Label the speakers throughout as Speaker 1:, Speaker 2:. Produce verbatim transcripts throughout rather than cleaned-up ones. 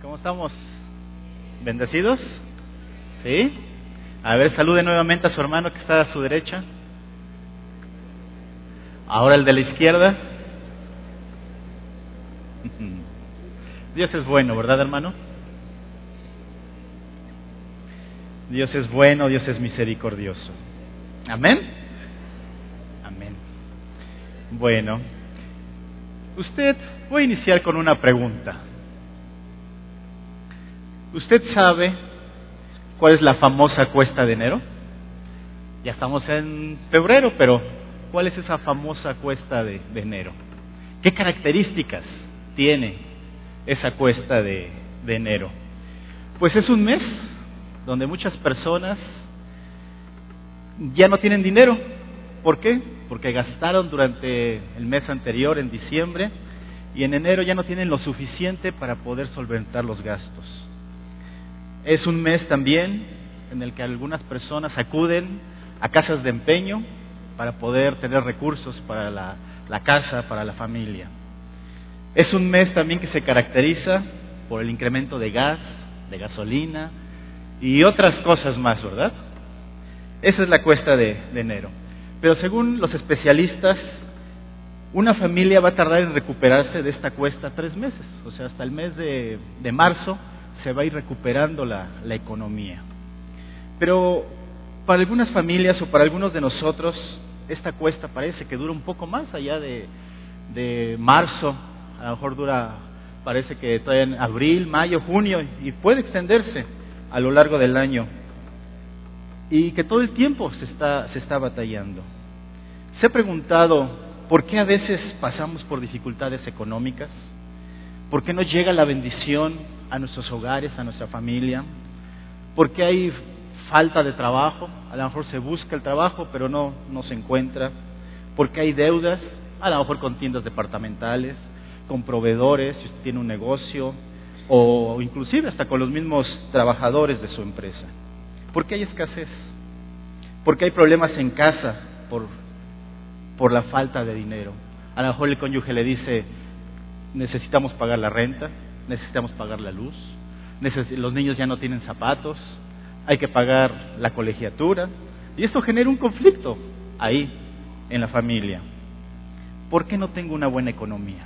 Speaker 1: ¿Cómo estamos? ¿Bendecidos? ¿Sí? A ver, salude nuevamente a su hermano que está a su derecha. Ahora el de la izquierda. Dios es bueno, ¿verdad, hermano? Dios es bueno, Dios es misericordioso. ¿Amén? Amén. Bueno, usted, voy a iniciar con una pregunta. ¿Usted sabe cuál es la famosa cuesta de enero? Ya estamos en febrero, pero ¿cuál es esa famosa cuesta de, de enero? ¿Qué características tiene esa cuesta de, de enero? Pues es un mes donde muchas personas ya no tienen dinero. ¿Por qué? Porque gastaron durante el mes anterior, en diciembre, y en enero ya no tienen lo suficiente para poder solventar los gastos. Es un mes también en el que algunas personas acuden a casas de empeño para poder tener recursos para la, la casa, para la familia. Es un mes también que se caracteriza por el incremento de gas, de gasolina y otras cosas más, ¿verdad? Esa es la cuesta de, de enero. Pero según los especialistas, una familia va a tardar en recuperarse de esta cuesta tres meses, o sea, hasta el mes de, de marzo se va a ir recuperando la, la economía. Pero para algunas familias o para algunos de nosotros, esta cuesta parece que dura un poco más allá de, de marzo, a lo mejor dura, parece que todavía en abril, mayo, junio, y puede extenderse a lo largo del año. Y que todo el tiempo se está, se está batallando. ¿Se ha preguntado por qué a veces pasamos por dificultades económicas? ¿Por qué no llega la bendición a nuestros hogares, a nuestra familia? ¿Por qué hay falta de trabajo? A lo mejor se busca el trabajo, pero no, no se encuentra. ¿Por qué hay deudas? A lo mejor con tiendas departamentales, con proveedores, si usted tiene un negocio, o inclusive hasta con los mismos trabajadores de su empresa. ¿Por qué hay escasez? ¿Por qué hay problemas en casa por, por la falta de dinero? A lo mejor el cónyuge le dice, necesitamos pagar la renta, necesitamos pagar la luz, neces- los niños ya no tienen zapatos, hay que pagar la colegiatura, y esto genera un conflicto ahí, en la familia. ¿Por qué no tengo una buena economía?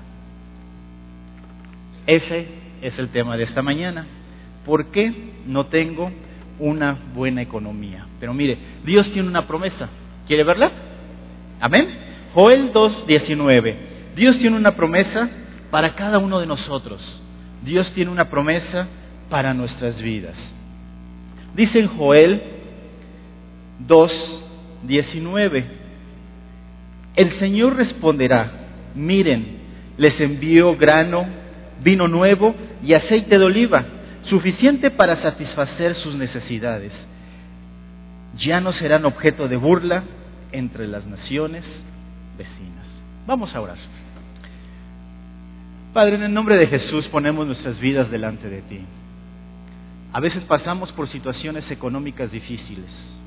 Speaker 1: Ese es el tema de esta mañana. ¿Por qué no tengo una buena economía? Pero mire, Dios tiene una promesa. ¿Quiere verla? Amén. Joel dos diecinueve. Dios tiene una promesa para cada uno de nosotros. Dios tiene una promesa para nuestras vidas. Dice en Joel dos diecinueve: el Señor responderá, miren, les envío grano, vino nuevo y aceite de oliva, suficiente para satisfacer sus necesidades. Ya no serán objeto de burla entre las naciones vecinas. Vamos a orar. Padre, en el nombre de Jesús ponemos nuestras vidas delante de ti. A veces pasamos por situaciones económicas difíciles.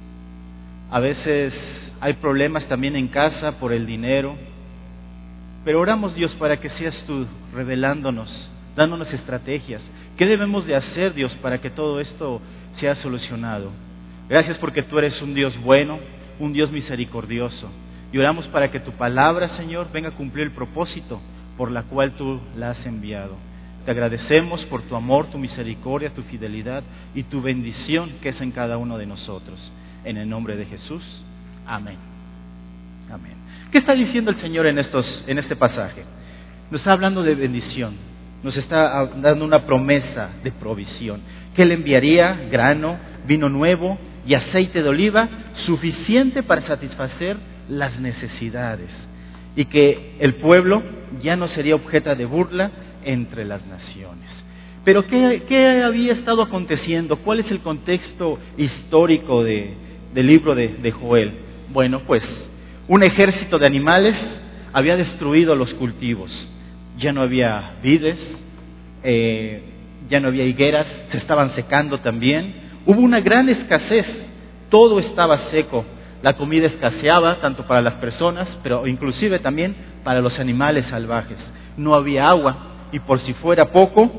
Speaker 1: A veces hay problemas también en casa por el dinero. Pero oramos, Dios, para que seas tú revelándonos, dándonos estrategias. ¿Qué debemos de hacer, Dios, para que todo esto sea solucionado? Gracias porque tú eres un Dios bueno, un Dios misericordioso. Y oramos para que tu palabra, Señor, venga a cumplir el propósito por la cual tú la has enviado. Te agradecemos por tu amor, tu misericordia, tu fidelidad y tu bendición que es en cada uno de nosotros. En el nombre de Jesús. Amén. Amén. ¿Qué está diciendo el Señor en estos, en este pasaje? Nos está hablando de bendición. Nos está dando una promesa de provisión. Que Él enviaría grano, vino nuevo y aceite de oliva suficiente para satisfacer las necesidades. Y que el pueblo ya no sería objeto de burla entre las naciones. Pero ¿qué, qué había estado aconteciendo? ¿Cuál es el contexto histórico de, del libro de, de Joel? Bueno, pues un ejército de animales había destruido los cultivos. Ya no había vides, eh, ya no había higueras, se estaban secando también. Hubo una gran escasez, todo estaba seco. La comida escaseaba tanto para las personas, pero inclusive también para los animales salvajes. No había agua y por si fuera poco,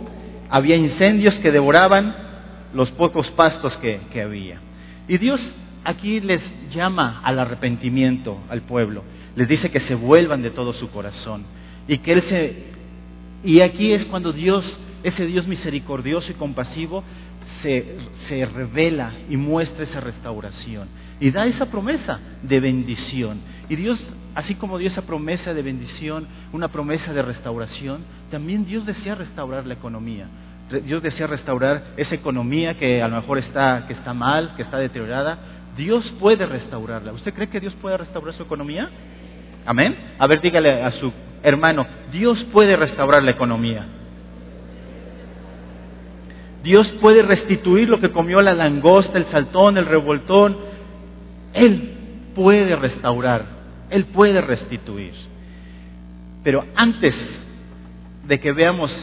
Speaker 1: había incendios que devoraban los pocos pastos que, que había. Y Dios aquí les llama al arrepentimiento al pueblo, les dice que se vuelvan de todo su corazón y que Él se... Y aquí es cuando Dios, ese Dios misericordioso y compasivo, se, se revela y muestra esa restauración y da esa promesa de bendición. Y Dios, así como dio esa promesa de bendición, una promesa de restauración, también Dios desea restaurar la economía. Dios desea restaurar esa economía que a lo mejor está, que está mal, que está deteriorada. Dios puede restaurarla. ¿Usted cree que Dios puede restaurar su economía? Amén. A ver, dígale a su hermano, Dios puede restaurar la economía. Dios puede restituir lo que comió la langosta, el saltón, el revoltón. Él puede restaurar, Él puede restituir. Pero antes de que veamos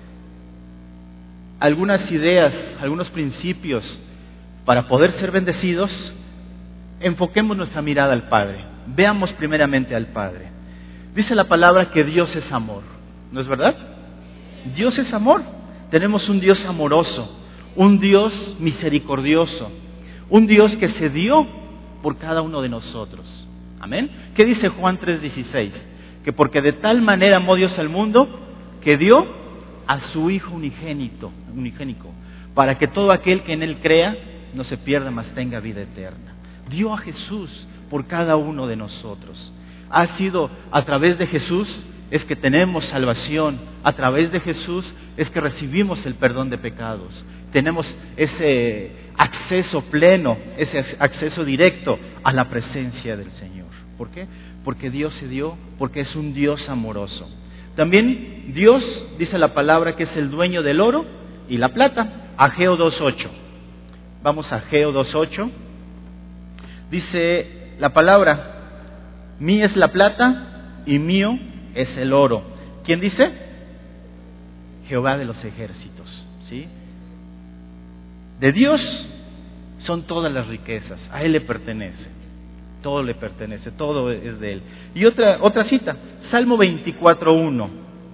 Speaker 1: algunas ideas, algunos principios para poder ser bendecidos, enfoquemos nuestra mirada al Padre. Veamos primeramente al Padre. Dice la palabra que Dios es amor, ¿no es verdad? Dios es amor. Tenemos un Dios amoroso, un Dios misericordioso, un Dios que se dio por cada uno de nosotros. Amén. ¿Qué dice Juan tres dieciséis? Que porque de tal manera amó Dios al mundo que dio a su Hijo unigénito, unigénico, para que todo aquel que en Él crea no se pierda, mas tenga vida eterna. Dio a Jesús por cada uno de nosotros. Ha sido a través de Jesús es que tenemos salvación, a través de Jesús es que recibimos el perdón de pecados. Tenemos ese acceso pleno, ese acceso directo a la presencia del Señor. ¿Por qué? Porque Dios se dio, porque es un Dios amoroso. También Dios, dice la palabra, que es el dueño del oro y la plata. Ageo dos ocho. Vamos a Ageo dos ocho. Dice la palabra, mía es la plata y mío es el oro. ¿Quién dice? Jehová de los ejércitos, ¿sí? De Dios son todas las riquezas, a Él le pertenece, todo le pertenece, todo es de Él. Y otra, otra cita, Salmo veinticuatro uno.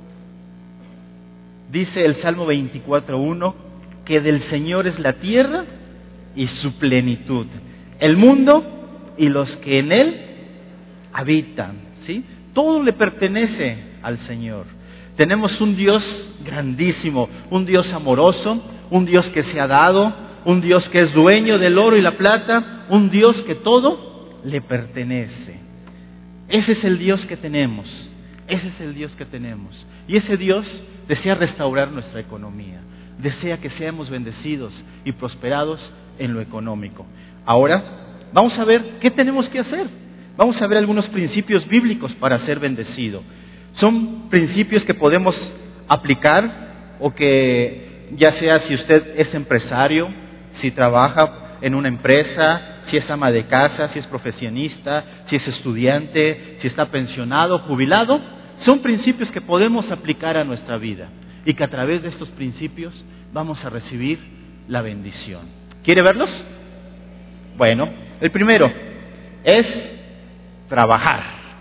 Speaker 1: Dice el Salmo veinticuatro uno que del Señor es la tierra y su plenitud, el mundo y los que en Él habitan, ¿sí? Todo le pertenece al Señor. Tenemos un Dios grandísimo, un Dios amoroso, un Dios que se ha dado, un Dios que es dueño del oro y la plata, un Dios que todo le pertenece. Ese es el Dios que tenemos, ese es el Dios que tenemos. Y ese Dios desea restaurar nuestra economía, desea que seamos bendecidos y prosperados en lo económico. Ahora, vamos a ver qué tenemos que hacer. Vamos a ver algunos principios bíblicos para ser bendecido. Son principios que podemos aplicar o que, ya sea si usted es empresario, si trabaja en una empresa, si es ama de casa, si es profesionista, si es estudiante, si está pensionado, jubilado, son principios que podemos aplicar a nuestra vida y que a través de estos principios vamos a recibir la bendición. ¿Quiere verlos? Bueno, el primero es trabajar.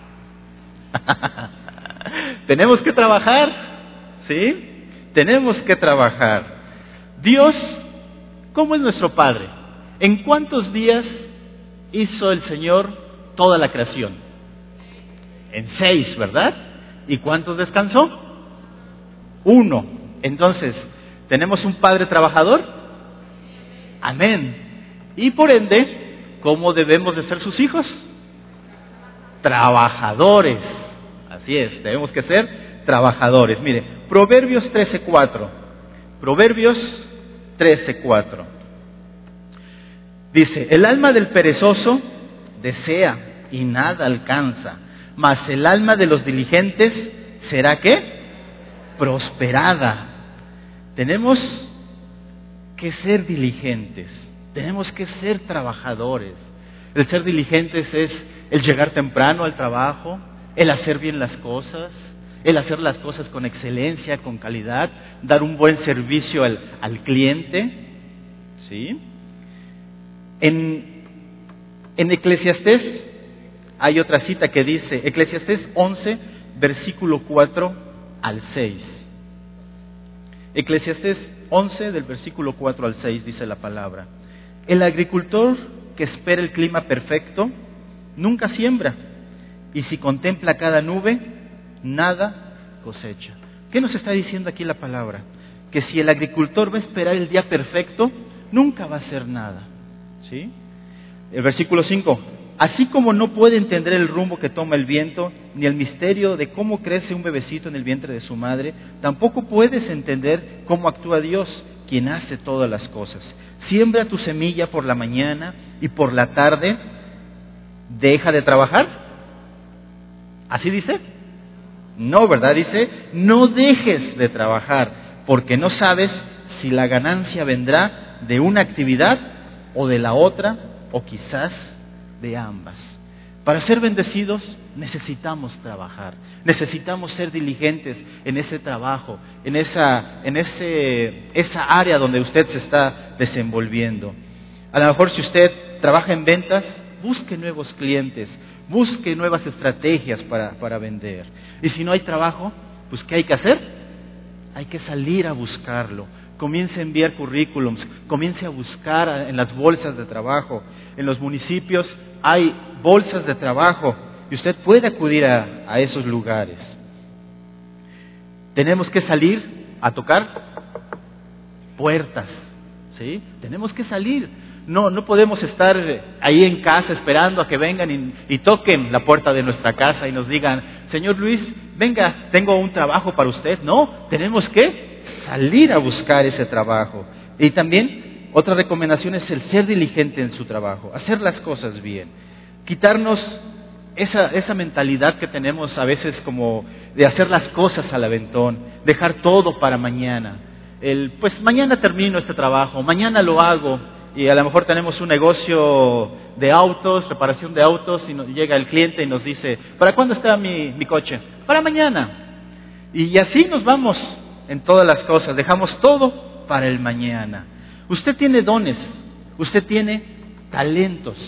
Speaker 1: Tenemos que trabajar, ¿sí? Tenemos que trabajar. Dios, ¿cómo es nuestro Padre? ¿En cuántos días hizo el Señor toda la creación? En seis, ¿verdad? ¿Y cuántos descansó? Uno. Entonces, ¿tenemos un Padre trabajador? Amén. Y por ende, ¿cómo debemos de ser sus hijos? Trabajadores. Así es, tenemos que ser trabajadores. Mire, Proverbios trece cuatro. Proverbios trece cuatro. Dice, el alma del perezoso desea y nada alcanza, mas el alma de los diligentes será ¿qué? Prosperada. Tenemos que ser diligentes, tenemos que ser trabajadores. El ser diligentes es el llegar temprano al trabajo, el hacer bien las cosas, el hacer las cosas con excelencia, con calidad, dar un buen servicio al, al cliente, ¿sí? En, en Eclesiastés hay otra cita que dice, Eclesiastés once, versículo cuatro al seis. Eclesiastés once, del versículo cuatro al seis, dice la palabra: el agricultor que espera el clima perfecto nunca siembra, y si contempla cada nube, nada cosecha. ¿Qué nos está diciendo aquí la palabra? Que si el agricultor va a esperar el día perfecto, nunca va a hacer nada. ¿Sí? El versículo cinco: así como no puede entender el rumbo que toma el viento, ni el misterio de cómo crece un bebecito en el vientre de su madre, tampoco puedes entender cómo actúa Dios, quien hace todas las cosas. Siembra tu semilla por la mañana y por la tarde deja de trabajar. ¿Así dice? No, ¿verdad? Dice, no dejes de trabajar, porque no sabes si la ganancia vendrá de una actividad o de la otra, o quizás de ambas. Para ser bendecidos necesitamos trabajar, necesitamos ser diligentes en ese trabajo, en esa, en ese, esa área donde usted se está desenvolviendo. A lo mejor si usted trabaja en ventas, busque nuevos clientes, busque nuevas estrategias para, para vender. Y si no hay trabajo, pues ¿qué hay que hacer? Hay que salir a buscarlo. Comience a enviar currículums, comience a buscar en las bolsas de trabajo. En los municipios hay bolsas de trabajo y usted puede acudir a, a esos lugares. Tenemos que salir a tocar puertas, ¿sí? Tenemos que salir. No, no podemos estar ahí en casa esperando a que vengan y, y toquen la puerta de nuestra casa y nos digan, señor Luis, venga, tengo un trabajo para usted. No, tenemos que salir a buscar ese trabajo. Y también otra recomendación es el ser diligente en su trabajo, hacer las cosas bien, quitarnos esa, esa mentalidad que tenemos a veces como de hacer las cosas al aventón, dejar todo para mañana. El, pues mañana termino este trabajo, mañana lo hago. Y a lo mejor tenemos un negocio de autos, reparación de autos, y nos llega el cliente y nos dice, ¿para cuándo está mi, mi coche? Para mañana. Y así nos vamos en todas las cosas, dejamos todo para el mañana. Usted tiene dones, usted tiene talentos.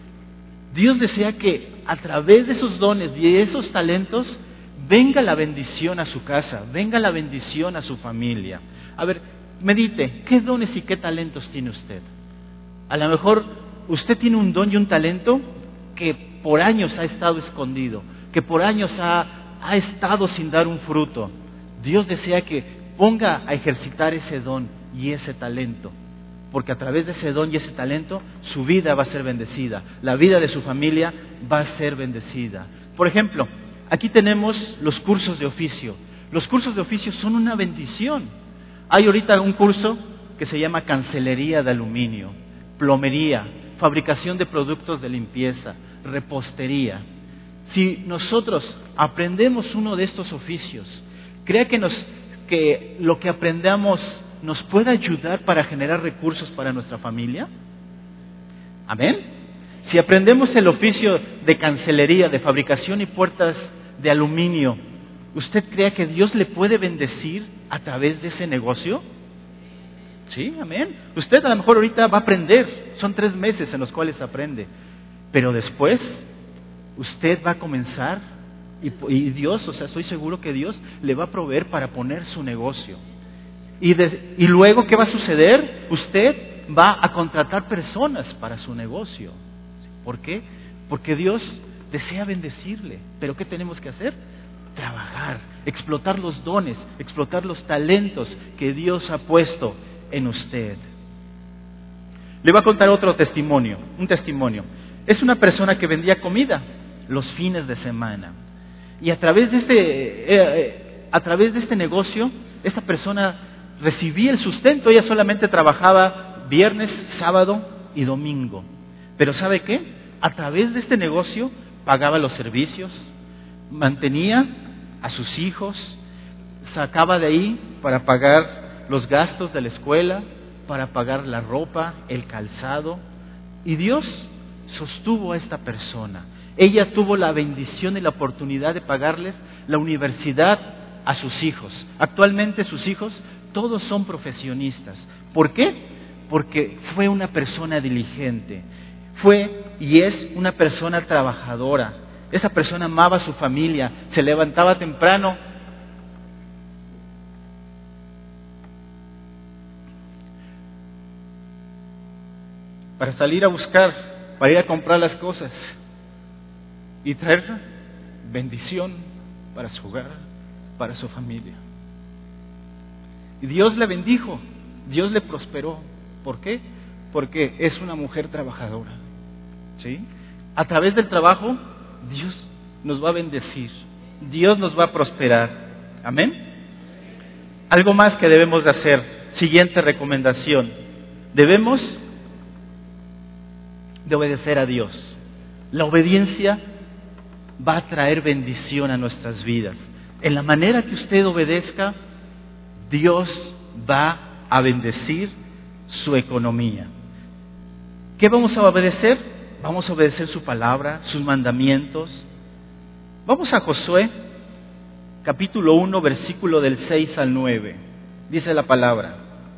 Speaker 1: Dios desea que a través de esos dones y de esos talentos venga la bendición a su casa, venga la bendición a su familia. A ver, medite, ¿qué dones y qué talentos tiene usted? A lo mejor usted tiene un don y un talento que por años ha estado escondido, que por años ha, ha estado sin dar un fruto. Dios desea que ponga a ejercitar ese don y ese talento, porque a través de ese don y ese talento su vida va a ser bendecida, la vida de su familia va a ser bendecida. Por ejemplo, aquí tenemos los cursos de oficio. Los cursos de oficio son una bendición. Hay ahorita un curso que se llama cancelería de aluminio, plomería, fabricación de productos de limpieza, repostería. Si nosotros aprendemos uno de estos oficios, ¿cree que, nos, que lo que aprendamos nos puede ayudar para generar recursos para nuestra familia? ¿Amén? Si aprendemos el oficio de cancelería, de fabricación y puertas de aluminio, ¿usted cree que Dios le puede bendecir a través de ese negocio? Sí, amén. Usted a lo mejor ahorita va a aprender, son tres meses en los cuales aprende, pero después usted va a comenzar y, y Dios, o sea, estoy seguro que Dios le va a proveer para poner su negocio. Y, de, y luego, ¿qué va a suceder? Usted va a contratar personas para su negocio. ¿Por qué? Porque Dios desea bendecirle. ¿Pero qué tenemos que hacer? Trabajar, explotar los dones, explotar los talentos que Dios ha puesto en usted. Le voy a contar otro testimonio, un testimonio. Es una persona que vendía comida los fines de semana. Y a través de este, eh, eh, a través de este negocio, esta persona recibía el sustento. Ella solamente trabajaba viernes, sábado y domingo. Pero ¿sabe qué? A través de este negocio pagaba los servicios, mantenía a sus hijos, sacaba de ahí para pagar los gastos de la escuela, para pagar la ropa, el calzado. Y Dios sostuvo a esta persona. Ella tuvo la bendición y la oportunidad de pagarles la universidad a sus hijos. Actualmente sus hijos todos son profesionistas. ¿Por qué? Porque fue una persona diligente. Fue y es una persona trabajadora. Esa persona amaba a su familia, se levantaba temprano para salir a buscar, para ir a comprar las cosas y traer bendición para su hogar, para su familia. Y Dios le bendijo, Dios le prosperó. ¿Por qué? Porque es una mujer trabajadora, ¿sí? A través del trabajo, Dios nos va a bendecir, Dios nos va a prosperar. ¿Amén? Algo más que debemos de hacer. Siguiente recomendación. Debemos de obedecer a Dios. La obediencia va a traer bendición a nuestras vidas. En la manera que usted obedezca, Dios va a bendecir su economía. ¿Qué vamos a obedecer? Vamos a obedecer su palabra, sus mandamientos. Vamos a Josué, capítulo uno, versículo del seis al nueve. Dice la palabra.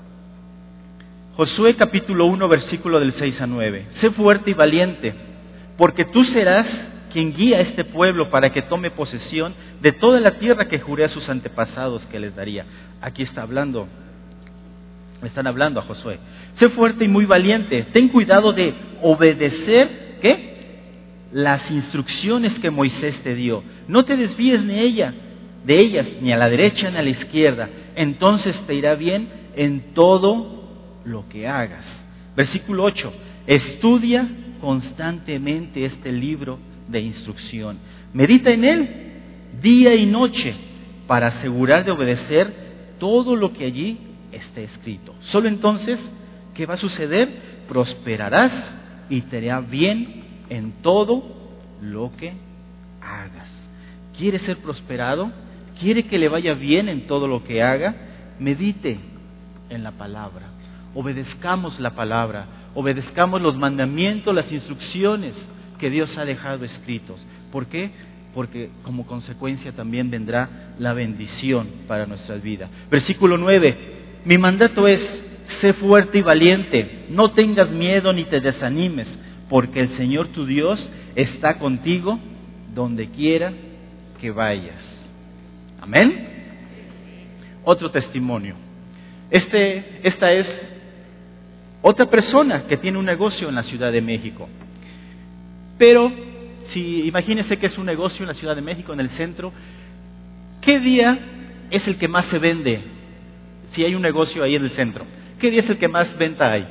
Speaker 1: Josué, capítulo uno, versículo del seis al nueve. Sé fuerte y valiente, porque tú serás quien guía a este pueblo para que tome posesión de toda la tierra que juré a sus antepasados que les daría. Aquí está hablando, están hablando a Josué. Sé fuerte y muy valiente, ten cuidado de obedecer, ¿qué? Las instrucciones que Moisés te dio. No te desvíes de ella, de ellas, ni a la derecha ni a la izquierda. Entonces te irá bien en todo lo que hagas. Versículo ocho. Estudia constantemente este libro de instrucción. Medita en él día y noche para asegurar de obedecer todo lo que allí esté escrito. Solo entonces, ¿qué va a suceder? Prosperarás y te irá bien en todo lo que hagas. ¿Quiere ser prosperado? ¿Quiere que le vaya bien en todo lo que haga? Medite en la palabra. Obedezcamos la palabra. Obedezcamos los mandamientos, las instrucciones que Dios ha dejado escritos. ¿Por qué? Porque como consecuencia también vendrá la bendición para nuestras vidas. Versículo nueve. Mi mandato es: sé fuerte y valiente, no tengas miedo ni te desanimes, porque el Señor tu Dios está contigo donde quiera que vayas. Amén. Otro testimonio. Este, esta es otra persona que tiene un negocio en la Ciudad de México. Pero, si imagínense que es un negocio en la Ciudad de México, en el centro, ¿qué día es el que más se vende? Si hay un negocio ahí en el centro, ¿qué día es el que más venta hay?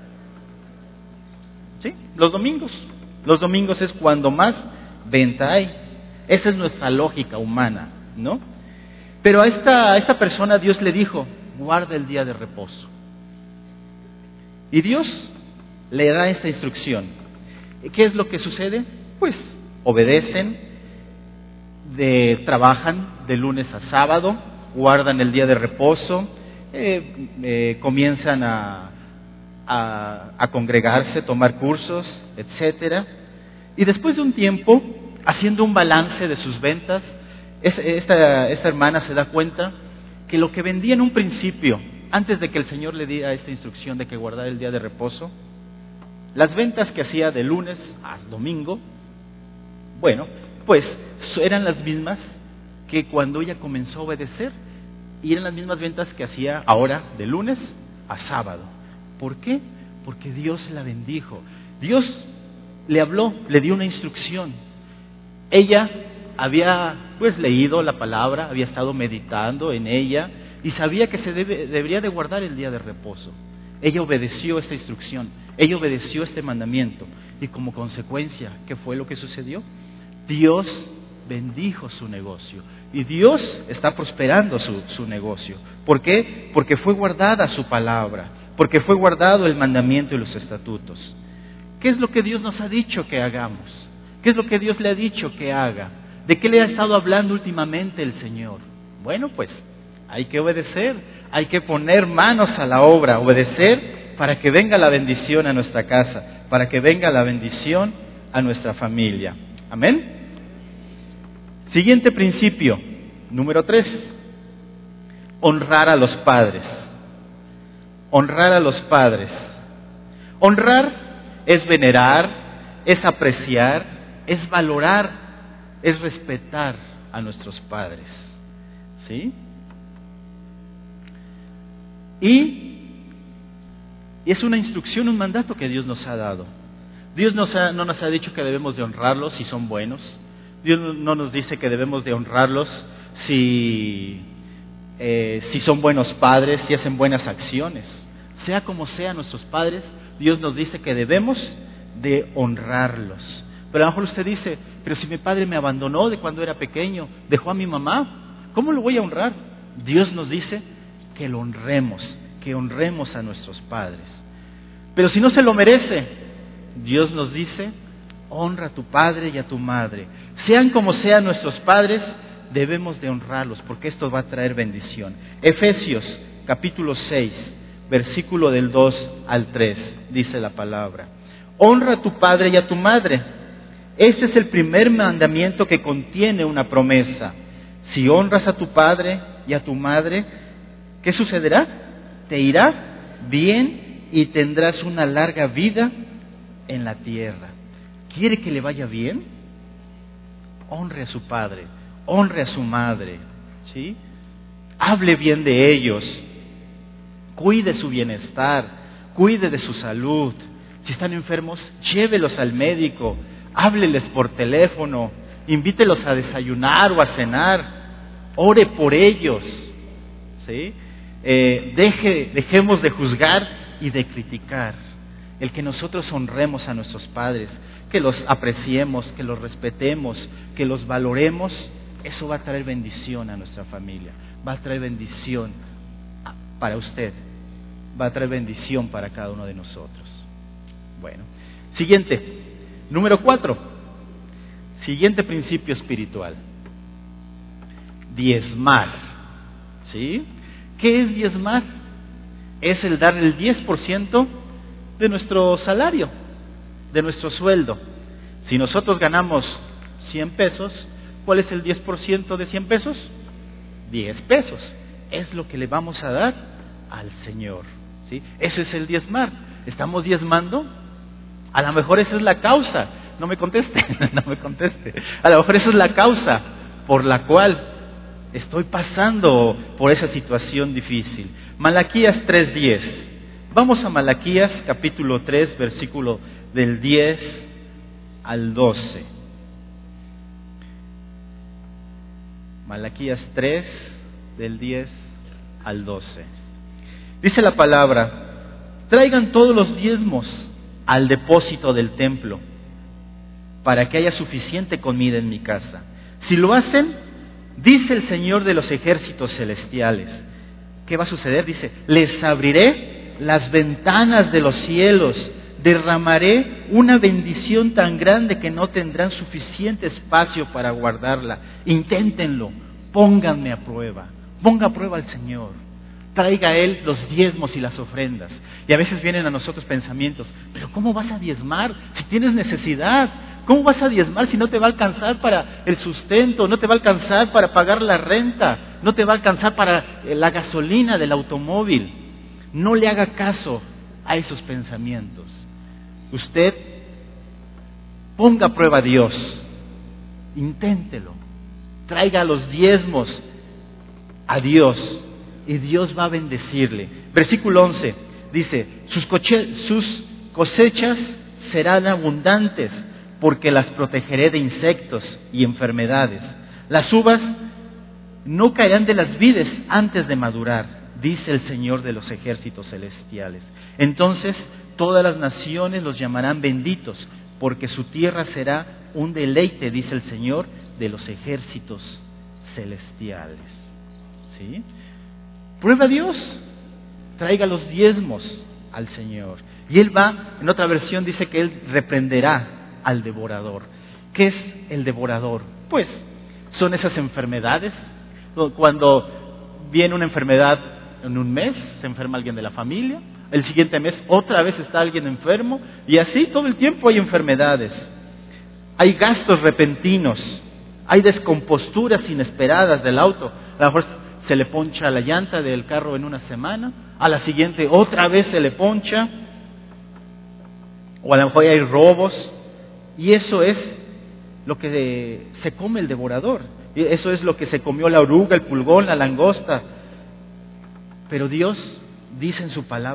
Speaker 1: ¿Sí? Los domingos. Los domingos es cuando más venta hay. Esa es nuestra lógica humana, ¿no? Pero a esta, a esta persona Dios le dijo: guarda el día de reposo. Y Dios le da esta instrucción. ¿Qué es lo que sucede? Pues obedecen, de, trabajan de lunes a sábado, guardan el día de reposo, eh, eh, comienzan a, a, a congregarse, tomar cursos, etcétera. Y después de un tiempo, haciendo un balance de sus ventas, esta, esta hermana se da cuenta que lo que vendía en un principio, antes de que el Señor le diera esta instrucción de que guardara el día de reposo, las ventas que hacía de lunes a domingo, bueno, pues eran las mismas que cuando ella comenzó a obedecer, y eran las mismas ventas que hacía ahora de lunes a sábado. ¿Por qué? Porque Dios la bendijo. Dios le habló, le dio una instrucción. Ella había pues leído la palabra, había estado meditando en ella y sabía que se debe, debería de guardar el día de reposo. Ella obedeció esta instrucción, ella obedeció este mandamiento, y como consecuencia, ¿qué fue lo que sucedió? Dios bendijo su negocio, y Dios está prosperando su, su negocio. ¿Por qué? Porque fue guardada su palabra, porque fue guardado el mandamiento y los estatutos. ¿Qué es lo que Dios nos ha dicho que hagamos? ¿Qué es lo que Dios le ha dicho que haga? ¿De qué le ha estado hablando últimamente el Señor? Bueno, pues hay que obedecer, hay que poner manos a la obra, obedecer para que venga la bendición a nuestra casa, para que venga la bendición a nuestra familia. Amén. Siguiente principio, número tres: honrar a los padres. Honrar a los padres. Honrar es venerar, es apreciar, es valorar, es respetar a nuestros padres. ¿Sí? Y Y es una instrucción, un mandato que Dios nos ha dado. Dios nos ha, no nos ha dicho que debemos de honrarlos si son buenos. Dios no nos dice que debemos de honrarlos si, eh, si son buenos padres, si hacen buenas acciones. Sea como sean nuestros padres, Dios nos dice que debemos de honrarlos. Pero a lo mejor usted dice, pero si mi padre me abandonó de cuando era pequeño, dejó a mi mamá, ¿cómo lo voy a honrar? Dios nos dice que lo honremos, que honremos a nuestros padres. Pero si no se lo merece, Dios nos dice, honra a tu padre y a tu madre. Sean como sean nuestros padres, debemos de honrarlos, porque esto va a traer bendición. Efesios capítulo seis, versículo del dos al tres, dice la palabra. Honra a tu padre y a tu madre. Este es el primer mandamiento que contiene una promesa. Si honras a tu padre y a tu madre, ¿qué sucederá? Te irá bien y tendrás una larga vida en la tierra. ¿Quiere que le vaya bien? Honre a su padre, honre a su madre, ¿sí? Hable bien de ellos, cuide su bienestar, cuide de su salud. Si están enfermos, llévelos al médico, hábleles por teléfono, invítelos a desayunar o a cenar, ore por ellos, ¿sí? Eh, deje, dejemos de juzgar y de criticar. El que nosotros honremos a nuestros padres, que los apreciemos, que los respetemos, que los valoremos, eso va a traer bendición a nuestra familia, va a traer bendición para usted, va a traer bendición para cada uno de nosotros. Bueno, siguiente, número cuatro, siguiente principio espiritual, diezmar, ¿sí? ¿Qué es diezmar? Es el dar el diez por ciento de nuestro salario, de nuestro sueldo. Si nosotros ganamos cien pesos, ¿cuál es el diez por ciento de cien pesos? diez pesos. Es lo que le vamos a dar al Señor, ¿sí? Ese es el diezmar. ¿Estamos diezmando? A lo mejor esa es la causa. No me conteste, no me conteste. A lo mejor esa es la causa por la cual estoy pasando por esa situación difícil. Malaquías tres diez. Vamos a Malaquías capítulo tres, versículo del diez al doce. Malaquías tres, del diez al doce. Dice la palabra: traigan todos los diezmos al depósito del templo, para que haya suficiente comida en mi casa. Si lo hacen, dice el Señor de los ejércitos celestiales, ¿qué va a suceder? Dice: les abriré las ventanas de los cielos, derramaré una bendición tan grande que no tendrán suficiente espacio para guardarla. Inténtenlo, pónganme a prueba, ponga a prueba al Señor, traiga a Él los diezmos y las ofrendas. Y a veces vienen a nosotros pensamientos: pero ¿cómo vas a diezmar si tienes necesidad? ¿Cómo vas a diezmar si no te va a alcanzar para el sustento, no te va a alcanzar para pagar la renta, no te va a alcanzar para la gasolina del automóvil? No le haga caso a esos pensamientos. Usted ponga a prueba a Dios, inténtelo, traiga los diezmos a Dios y Dios va a bendecirle. Versículo once dice: sus, coche, sus cosechas serán abundantes, porque las protegeré de insectos y enfermedades. Las uvas no caerán de las vides antes de madurar, dice el Señor de los ejércitos celestiales. Entonces todas las naciones los llamarán benditos, porque su tierra será un deleite, dice el Señor de los ejércitos celestiales. ¿Sí? Prueba a Dios, traiga los diezmos al Señor. Y Él va, en otra versión dice que Él reprenderá al devorador. ¿Qué es el devorador? Pues son esas enfermedades. Cuando viene una enfermedad en un mes, se enferma alguien de la familia, el siguiente mes otra vez está alguien enfermo, y así todo el tiempo hay enfermedades. Hay gastos repentinos, hay descomposturas inesperadas del auto. A lo mejor se le poncha la llanta del carro en una semana, a la siguiente otra vez se le poncha, o a lo mejor hay robos, y eso es lo que se come el devorador, eso es lo que se comió la oruga, el pulgón, la langosta. Pero Dios dice en su palabra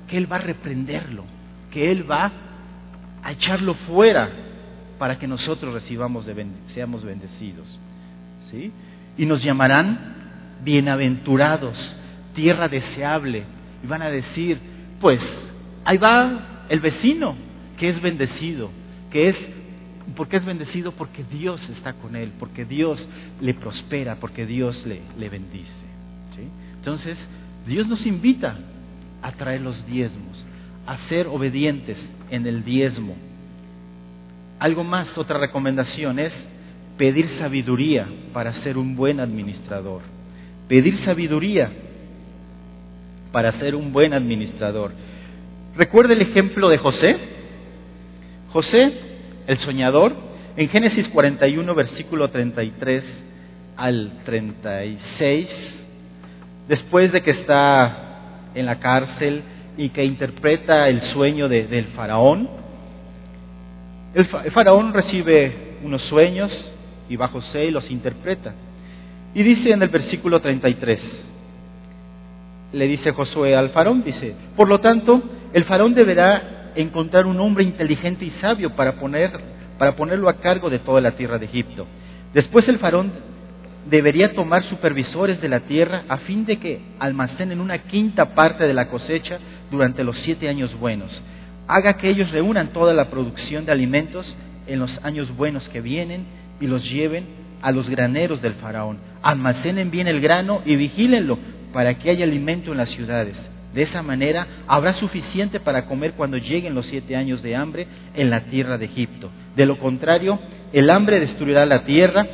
Speaker 1: que Él va a reprenderlo, que Él va a echarlo fuera para que nosotros recibamos de bend- seamos bendecidos, ¿sí? Y nos llamarán bienaventurados, tierra deseable, y van a decir, pues, ahí va el vecino que es bendecido, que es, ¿por qué es bendecido? Porque Dios está con él, porque Dios le prospera, porque Dios le, le bendice, ¿sí? Entonces, Dios nos invita a traer los diezmos, a ser obedientes en el diezmo. Algo más, otra recomendación es pedir sabiduría para ser un buen administrador. Pedir sabiduría para ser un buen administrador. Recuerda el ejemplo de José. José, el soñador, en Génesis cuarenta y uno, versículo treinta y tres al treinta y seis, después de que está en la cárcel y que interpreta el sueño de, del faraón, el, fa, el faraón recibe unos sueños y va José y los interpreta. Y dice en el versículo treinta y tres, le dice Josué al faraón, dice, por lo tanto, el faraón deberá encontrar un hombre inteligente y sabio para, poner, para ponerlo a cargo de toda la tierra de Egipto. Después el faraón debería tomar supervisores de la tierra a fin de que almacenen una quinta parte de la cosecha durante los siete años buenos. Haga que ellos reúnan toda la producción de alimentos en los años buenos que vienen y los lleven a los graneros del faraón. Almacenen bien el grano y vigílenlo para que haya alimento en las ciudades. De esa manera habrá suficiente para comer cuando lleguen los siete años de hambre en la tierra de Egipto. De lo contrario, el hambre destruirá la tierra.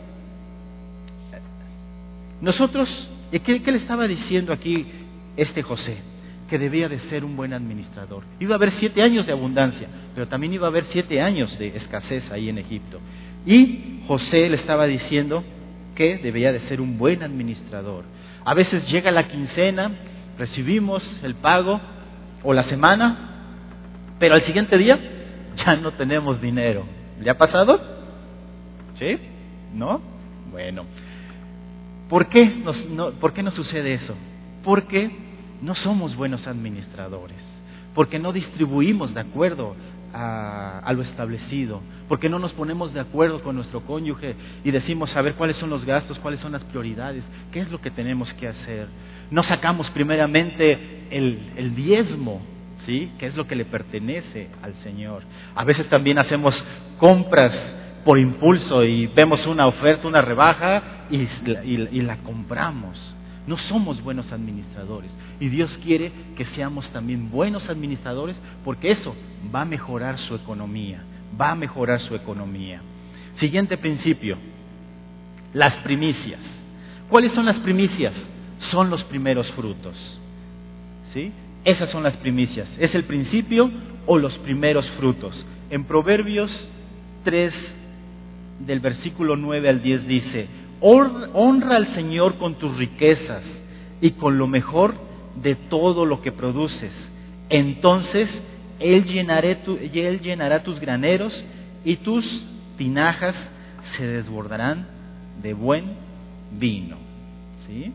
Speaker 1: Nosotros, ¿qué, qué le estaba diciendo aquí este José? Que debía de ser un buen administrador. Iba a haber siete años de abundancia, pero también iba a haber siete años de escasez ahí en Egipto. Y José le estaba diciendo que debía de ser un buen administrador. A veces llega la quincena, recibimos el pago o la semana, pero al siguiente día ya no tenemos dinero. ¿Le ha pasado? ¿Sí? ¿No? Bueno. ¿Por qué nos, no, ¿por qué nos sucede eso? Porque no somos buenos administradores, porque no distribuimos de acuerdo a, a lo establecido, porque no nos ponemos de acuerdo con nuestro cónyuge y decimos a ver cuáles son los gastos, cuáles son las prioridades, qué es lo que tenemos que hacer. No sacamos primeramente el, el diezmo, ¿sí? Que es lo que le pertenece al Señor. A veces también hacemos compras por impulso y vemos una oferta, una rebaja y, y, y la compramos. No somos buenos administradores y Dios quiere que seamos también buenos administradores porque eso va a mejorar su economía, va a mejorar su economía. Siguiente principio, las primicias. ¿Cuáles son las primicias? Son los primeros frutos, ¿sí? Esas son las primicias, es el principio o los primeros frutos. En Proverbios tres, del versículo nueve al diez dice, honra al Señor con tus riquezas y con lo mejor de todo lo que produces. Entonces Él, llenaré tu, él llenará tus graneros y tus tinajas se desbordarán de buen vino. ¿Sí?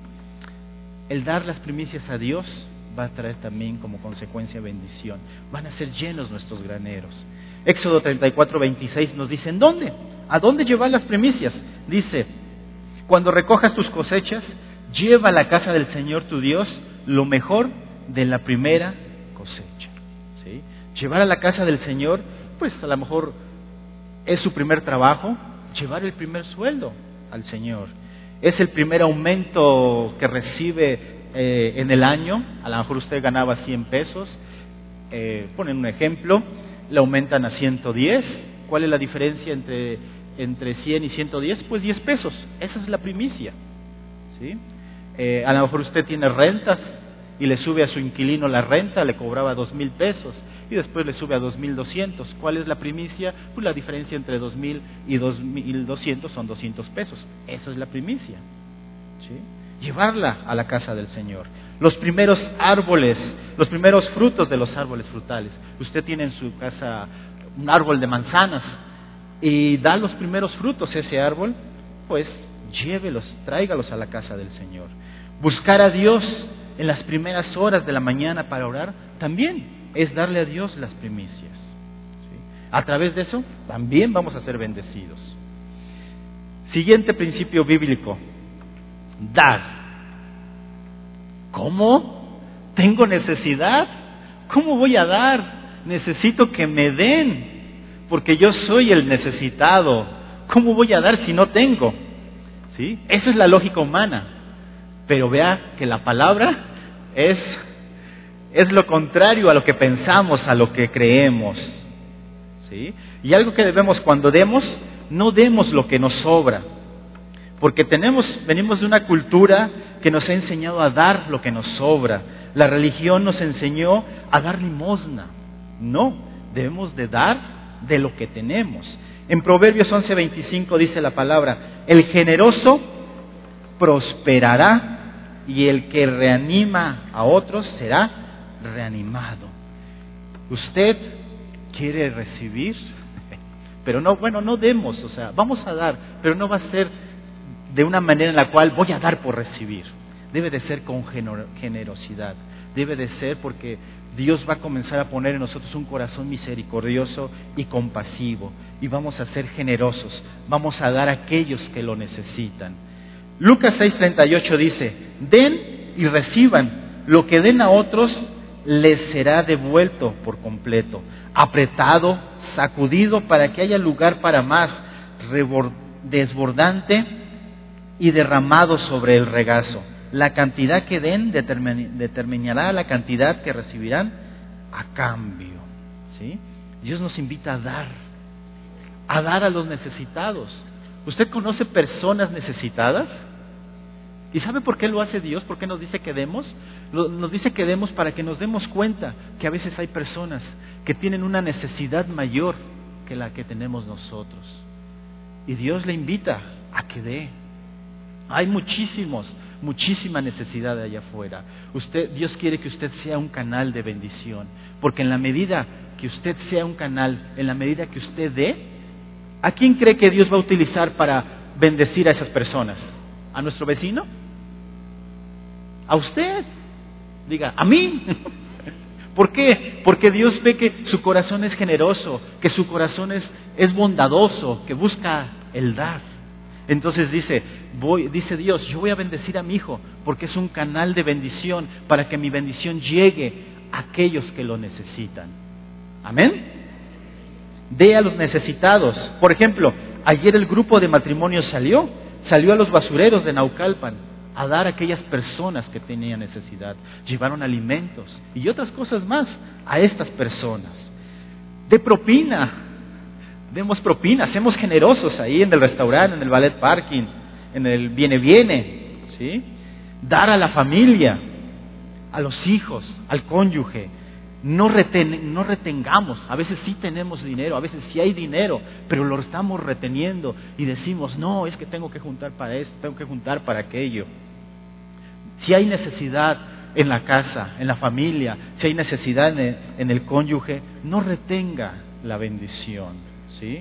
Speaker 1: El dar las primicias a Dios va a traer también como consecuencia bendición. Van a ser llenos nuestros graneros. Éxodo treinta y cuatro, veintiséis nos dice, ¿en dónde? ¿A dónde llevar las primicias? Dice, cuando recojas tus cosechas, lleva a la casa del Señor tu Dios lo mejor de la primera cosecha. ¿Sí? Llevar a la casa del Señor, pues a lo mejor es su primer trabajo, llevar el primer sueldo al Señor. Es el primer aumento que recibe eh, en el año. A lo mejor usted ganaba cien pesos, eh, ponen un ejemplo, le aumentan a ciento diez. ¿Cuál es la diferencia entre, entre cien y ciento diez? Pues diez pesos, esa es la primicia. ¿Sí? Eh, a lo mejor usted tiene rentas y le sube a su inquilino la renta, le cobraba dos mil pesos y después le sube a dos mil doscientos. ¿Cuál es la primicia? Pues la diferencia entre dos mil y dos mil doscientos son doscientos pesos. Esa es la primicia. ¿Sí? Llevarla a la casa del Señor. Los primeros árboles, los primeros frutos de los árboles frutales. Usted tiene en su casa un árbol de manzanas y da los primeros frutos ese árbol, pues llévelos, tráigalos a la casa del Señor. Buscar a Dios en las primeras horas de la mañana para orar, también es darle a Dios las primicias. ¿Sí? A través de eso también vamos a ser bendecidos. Siguiente principio bíblico: dar. ¿Cómo? ¿Tengo necesidad? ¿Cómo voy a dar? Necesito que me den, porque yo soy el necesitado. ¿Cómo voy a dar si no tengo? ¿Sí? Esa es la lógica humana. Pero vea que la palabra es, es lo contrario a lo que pensamos, a lo que creemos. ¿Sí? Y algo que debemos cuando demos, no demos lo que nos sobra. Porque tenemos, venimos de una cultura que nos ha enseñado a dar lo que nos sobra. La religión nos enseñó a dar limosna. No, debemos de dar de lo que tenemos. En Proverbios once veinticinco dice la palabra: el generoso prosperará y el que reanima a otros será reanimado. Usted quiere recibir, pero no, bueno, no demos, o sea, vamos a dar, pero no va a ser de una manera en la cual voy a dar por recibir. Debe de ser con generosidad, debe de ser porque Dios va a comenzar a poner en nosotros un corazón misericordioso y compasivo, y vamos a ser generosos, vamos a dar a aquellos que lo necesitan. Lucas seis treinta y ocho dice: den y reciban, lo que den a otros les será devuelto por completo, apretado, sacudido para que haya lugar para más, desbordante y derramado sobre el regazo. La cantidad que den determinará la cantidad que recibirán a cambio. ¿Sí? Dios nos invita a dar, a dar a los necesitados. ¿Usted conoce personas necesitadas? ¿Y sabe por qué lo hace Dios? ¿Por qué nos dice que demos? Nos dice que demos para que nos demos cuenta que a veces hay personas que tienen una necesidad mayor que la que tenemos nosotros. Y Dios le invita a que dé. Hay muchísimos, muchísima necesidad allá afuera. Usted, Dios quiere que usted sea un canal de bendición, porque en la medida que usted sea un canal, en la medida que usted dé, ¿a quién cree que Dios va a utilizar para bendecir a esas personas? ¿A nuestro vecino? ¿A usted? Diga, ¿a mí? ¿Por qué? Porque Dios ve que su corazón es generoso, que su corazón es, es bondadoso, que busca el dar. Entonces dice, voy, dice Dios, yo voy a bendecir a mi hijo porque es un canal de bendición para que mi bendición llegue a aquellos que lo necesitan. ¿Amén? Dé a los necesitados. Por ejemplo, ayer el grupo de matrimonio salió, salió a los basureros de Naucalpan a dar a aquellas personas que tenían necesidad. Llevaron alimentos y otras cosas más a estas personas. De propina. Demos propina, seamos generosos ahí en el restaurante, en el ballet parking, en el viene viene, ¿sí? Dar a la familia, a los hijos, al cónyuge. No, reten, no retengamos. A veces sí tenemos dinero, a veces sí hay dinero, pero lo estamos reteniendo y decimos, no, es que tengo que juntar para esto, tengo que juntar para aquello. Si hay necesidad en la casa, en la familia, si hay necesidad en el, en el cónyuge, no retenga la bendición. ¿Sí?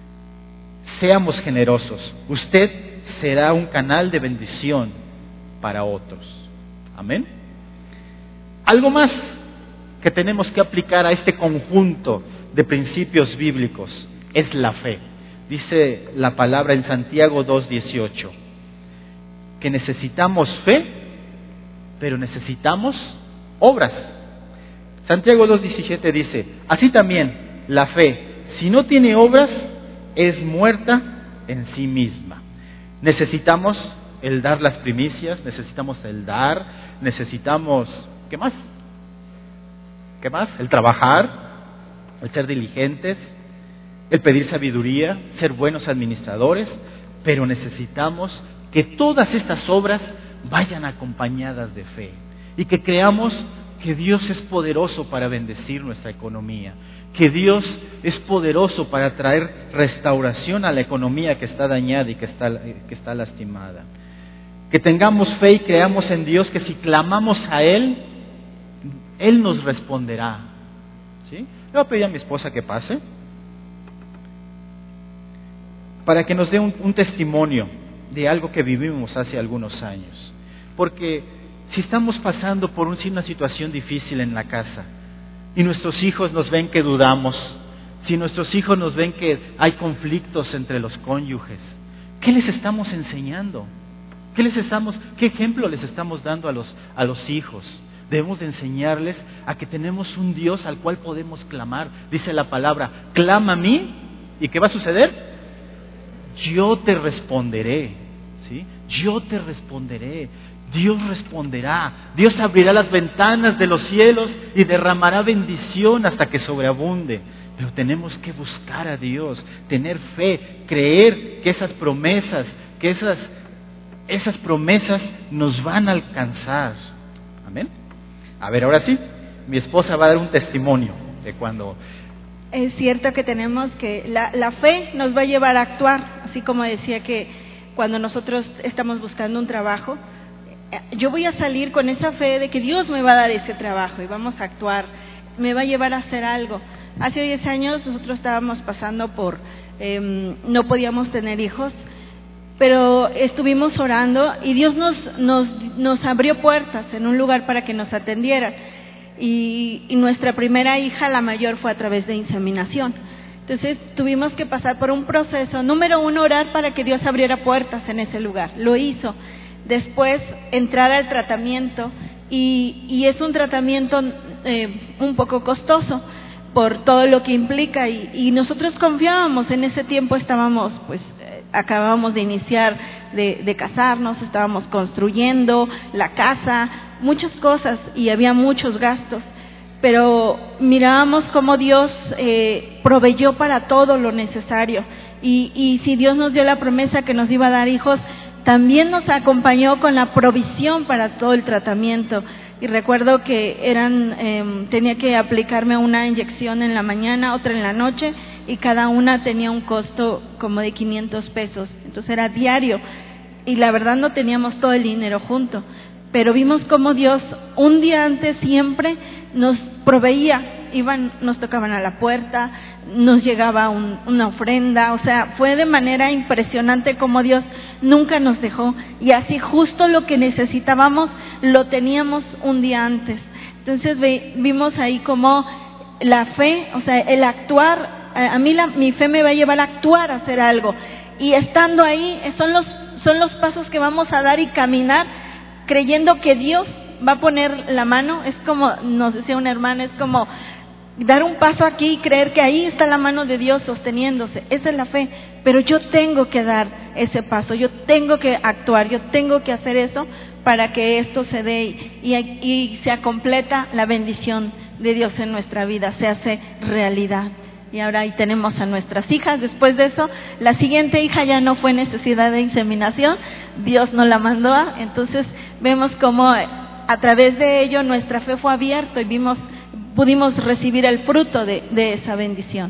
Speaker 1: Seamos generosos. Usted será un canal de bendición para otros. Amén. Algo más que tenemos que aplicar a este conjunto de principios bíblicos es la fe. Dice la palabra en Santiago dos dieciocho que necesitamos fe, pero necesitamos obras. Santiago dos diecisiete dice, así también la fe, si no tiene obras, es muerta en sí misma. Necesitamos el dar las primicias, necesitamos el dar, necesitamos, ¿qué más? ¿Qué más? El trabajar, el ser diligentes, el pedir sabiduría, ser buenos administradores, pero necesitamos que todas estas obras vayan acompañadas de fe y que creamos que Dios es poderoso para bendecir nuestra economía, que Dios es poderoso para traer restauración a la economía que está dañada y que está, que está lastimada. Que tengamos fe y creamos en Dios que si clamamos a Él, Él nos responderá. ¿Sí? Le voy a pedir a mi esposa que pase para que nos dé un, un testimonio de algo que vivimos hace algunos años. Porque Si estamos pasando por una situación difícil en la casa y nuestros hijos nos ven que dudamos, si nuestros hijos nos ven que hay conflictos entre los cónyuges, ¿qué les estamos enseñando? ¿Qué les estamos, qué ejemplo les estamos dando a los, a los hijos? Debemos de enseñarles a que tenemos un Dios al cual podemos clamar. Dice la palabra, clama a mí, ¿y qué va a suceder? Yo te responderé, ¿sí? Yo te responderé. Dios responderá. Dios abrirá las ventanas de los cielos y derramará bendición hasta que sobreabunde. Pero tenemos que buscar a Dios, tener fe, creer que esas promesas, que esas, esas promesas nos van a alcanzar. Amén. A ver, ahora sí, mi esposa va a dar un testimonio de cuando...
Speaker 2: Es cierto que tenemos que, la, la fe nos va a llevar a actuar, así como decía que cuando nosotros estamos buscando un trabajo, yo voy a salir con esa fe de que Dios me va a dar ese trabajo y vamos a actuar, me va a llevar a hacer algo. Hace diez años nosotros estábamos pasando por, eh, no podíamos tener hijos, pero estuvimos orando y Dios nos, nos, nos abrió puertas en un lugar para que nos atendieran. Y, y nuestra primera hija, la mayor, fue a través de inseminación. Entonces tuvimos que pasar por un proceso. Número uno, orar para que Dios abriera puertas en ese lugar. Lo hizo. Después, entrar al tratamiento. Y, y es un tratamiento eh, un poco costoso por todo lo que implica. Y, y nosotros confiábamos. En ese tiempo estábamos, pues, eh, acabábamos de iniciar de, de casarnos, estábamos construyendo la casa, muchas cosas, y había muchos gastos, pero mirábamos cómo Dios eh, proveyó para todo lo necesario, y, y si Dios nos dio la promesa que nos iba a dar hijos, también nos acompañó con la provisión para todo el tratamiento. Y recuerdo que eran eh, tenía que aplicarme una inyección en la mañana, otra en la noche, y cada una tenía un costo como de quinientos pesos, entonces era diario, y la verdad no teníamos todo el dinero junto, pero vimos cómo Dios un día antes siempre nos proveía. Iban, nos tocaban a la puerta, nos llegaba un, una ofrenda, o sea, fue de manera impresionante como Dios nunca nos dejó, y así justo lo que necesitábamos lo teníamos un día antes. Entonces ve, vimos ahí como la fe, o sea, el actuar, a, a mí la, mi fe me va a llevar a actuar, a hacer algo, y estando ahí son los, son los pasos que vamos a dar y caminar creyendo que Dios va a poner la mano. Es como nos decía una hermana, es como dar un paso aquí y creer que ahí está la mano de Dios sosteniéndose. Esa es la fe, pero yo tengo que dar ese paso, yo tengo que actuar, yo tengo que hacer eso para que esto se dé y, y se completa la bendición de Dios en nuestra vida, se hace realidad. Y ahora ahí tenemos a nuestras hijas. Después de eso, la siguiente hija ya no fue necesidad de inseminación, Dios nos la mandó. Entonces vemos cómo a través de ello nuestra fe fue abierta y vimos, pudimos recibir el fruto de, de esa bendición.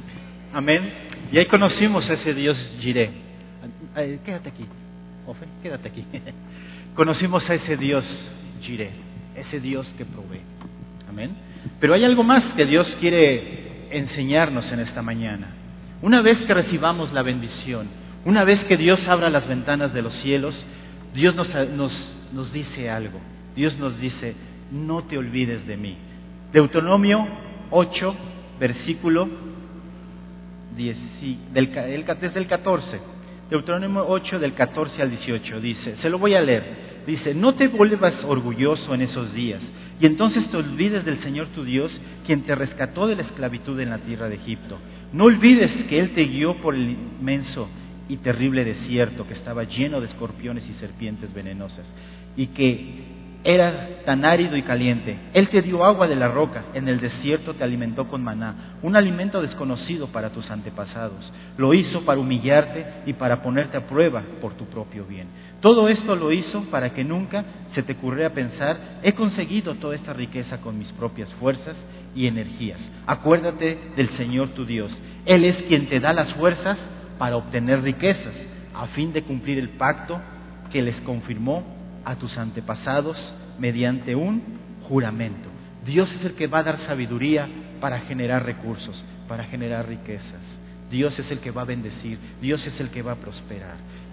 Speaker 1: Amén. Y ahí conocimos a ese Dios Jireh. Ay, quédate aquí, Ofe, quédate aquí. Conocimos a ese Dios Jireh, ese Dios que provee. Amén. Pero hay algo más que Dios quiere enseñarnos en esta mañana. Una vez que recibamos la bendición, una vez que Dios abra las ventanas de los cielos, Dios nos, nos, nos dice algo. Dios nos dice, no te olvides de mí. Deuteronomio ocho, versículo diez, del, desde el catorce. Deuteronomio ocho, del catorce al dieciocho, dice, se lo voy a leer. Dice, no te vuelvas orgulloso en esos días, y entonces te olvides del Señor tu Dios, quien te rescató de la esclavitud en la tierra de Egipto. No olvides que Él te guió por el inmenso y terrible desierto que estaba lleno de escorpiones y serpientes venenosas, y que era tan árido y caliente. Él te dio agua de la roca, en el desierto te alimentó con maná, un alimento desconocido para tus antepasados. Lo hizo para humillarte y para ponerte a prueba por tu propio bien. Todo esto lo hizo para que nunca se te ocurriera pensar, he conseguido toda esta riqueza con mis propias fuerzas y energías. Acuérdate del Señor tu Dios. Él es quien te da las fuerzas para obtener riquezas, a fin de cumplir el pacto que les confirmó a tus antepasados mediante un juramento. Dios es el que va a dar sabiduría para generar recursos, para generar riquezas. Dios es el que va a bendecir, Dios es el que va a prosperar.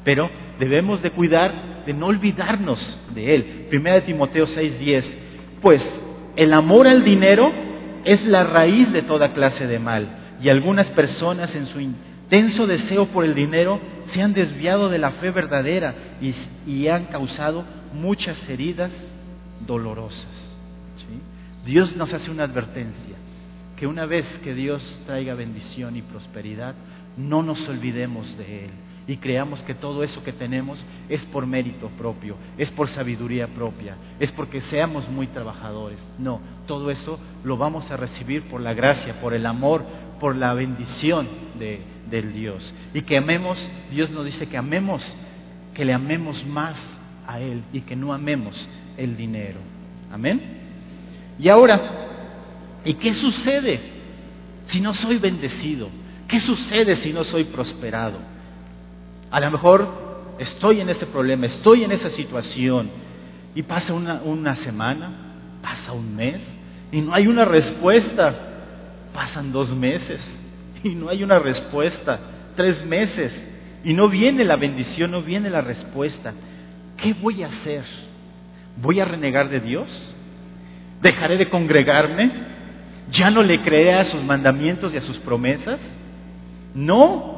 Speaker 1: pero debemos de cuidar de no olvidarnos de Él. Primera de Timoteo seis diez, pues el amor al dinero es la raíz de toda clase de mal, y algunas personas en su intenso deseo por el dinero se han desviado de la fe verdadera y, y han causado muchas heridas dolorosas. ¿Sí? Dios nos hace una advertencia, que una vez que Dios traiga bendición y prosperidad, no nos olvidemos de Él y creamos que todo eso que tenemos es por mérito propio, es por sabiduría propia, es porque seamos muy trabajadores. No, todo eso lo vamos a recibir por la gracia, por el amor, por la bendición de, del Dios. Y que amemos, Dios nos dice que amemos, que le amemos más a Él y que no amemos el dinero. Amén. Y ahora, ¿y qué sucede si no soy bendecido? ¿Qué sucede si no soy prosperado? A lo mejor estoy en ese problema, estoy en esa situación y pasa una, una semana, pasa un mes y no hay una respuesta. Pasan dos meses y no hay una respuesta, tres meses y no viene la bendición, no viene la respuesta. ¿Qué voy a hacer? ¿Voy a renegar de Dios? ¿Dejaré de congregarme? ¿Ya no le creeré a sus mandamientos y a sus promesas? No.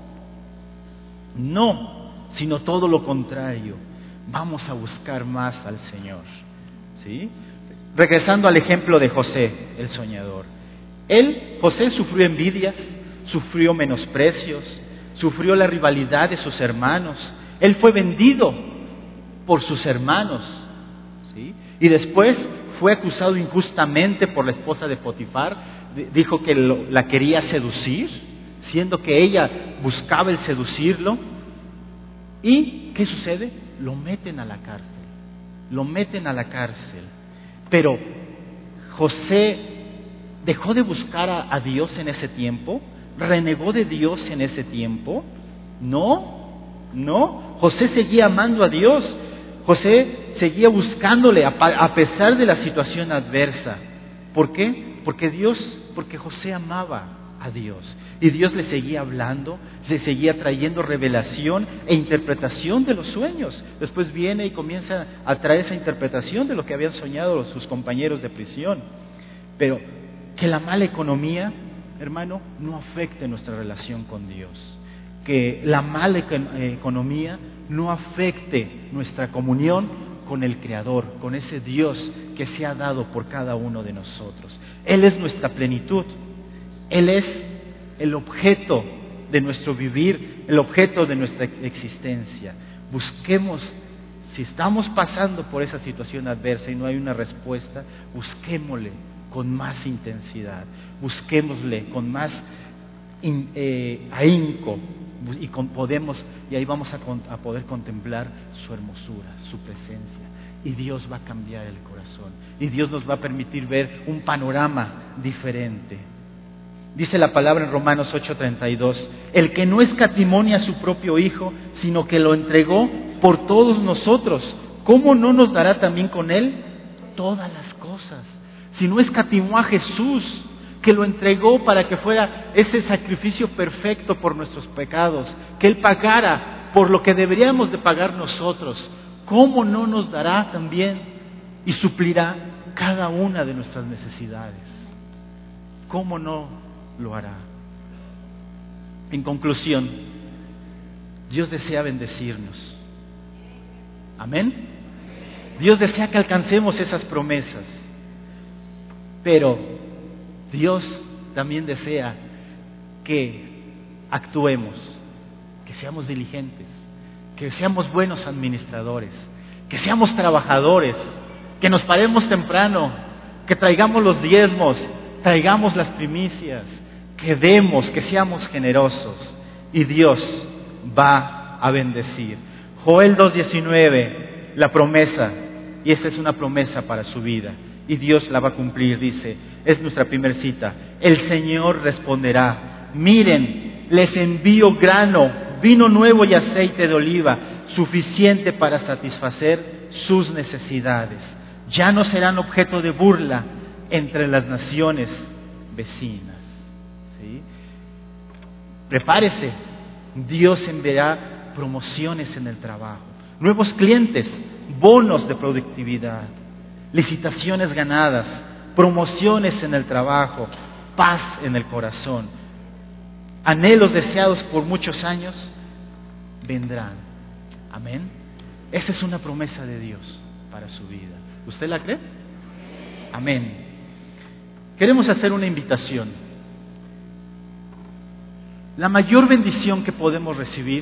Speaker 1: No, sino todo lo contrario. Vamos a buscar más al Señor. ¿Sí? Regresando al ejemplo de José, el soñador. Él, José, sufrió envidias, sufrió menosprecios, sufrió la rivalidad de sus hermanos. Él fue vendido por sus hermanos. ¿Sí? Y después fue acusado injustamente por la esposa de Potifar. Dijo que lo, la quería seducir, siendo que ella buscaba el seducirlo. ¿Y qué sucede? Lo meten a la cárcel, lo meten a la cárcel. Pero José dejó de buscar a, a Dios en ese tiempo, renegó de Dios en ese tiempo. No, no, José seguía amando a Dios, José seguía buscándole a, a pesar de la situación adversa. ¿Por qué? Porque Dios, porque José amaba a Dios y Dios le seguía hablando, le seguía trayendo revelación e interpretación de los sueños. Después viene y comienza a traer esa interpretación de lo que habían soñado sus compañeros de prisión. Pero que la mala economía, hermano, no afecte nuestra relación con Dios, que la mala economía no afecte nuestra comunión con el Creador, con ese Dios que se ha dado por cada uno de nosotros. Él es nuestra plenitud. Él es el objeto de nuestro vivir, el objeto de nuestra existencia. Busquemos, si estamos pasando por esa situación adversa y no hay una respuesta, busquémosle con más intensidad, busquémosle con más in, eh, ahínco y con, podemos y ahí vamos a, con, a poder contemplar su hermosura, su presencia. Y Dios va a cambiar el corazón y Dios nos va a permitir ver un panorama diferente. Dice la palabra en Romanos ocho treinta y dos, el que no escatimó a su propio Hijo, sino que lo entregó por todos nosotros, ¿cómo no nos dará también con Él todas las cosas? Si no escatimó a Jesús, que lo entregó para que fuera ese sacrificio perfecto por nuestros pecados, que Él pagara por lo que deberíamos de pagar nosotros, ¿cómo no nos dará también y suplirá cada una de nuestras necesidades? ¿Cómo no lo hará? En conclusión, Dios desea bendecirnos. Amén. Dios desea que alcancemos esas promesas, pero Dios también desea que actuemos, que seamos diligentes, que seamos buenos administradores, que seamos trabajadores, que nos paremos temprano, que traigamos los diezmos, traigamos las primicias, que demos, que seamos generosos, y Dios va a bendecir. Joel dos diecinueve, la promesa, y esta es una promesa para su vida, y Dios la va a cumplir. Dice, es nuestra primer cita, el Señor responderá, miren, les envío grano, vino nuevo y aceite de oliva, suficiente para satisfacer sus necesidades. Ya no serán objeto de burla entre las naciones vecinas. ¿Sí? Prepárese, Dios enviará promociones en el trabajo, nuevos clientes, bonos de productividad, licitaciones ganadas, promociones en el trabajo, paz en el corazón, anhelos deseados por muchos años, vendrán. Amén. Esa es una promesa de Dios para su vida. ¿Usted la cree? Amén. Queremos hacer una invitación. La mayor bendición que podemos recibir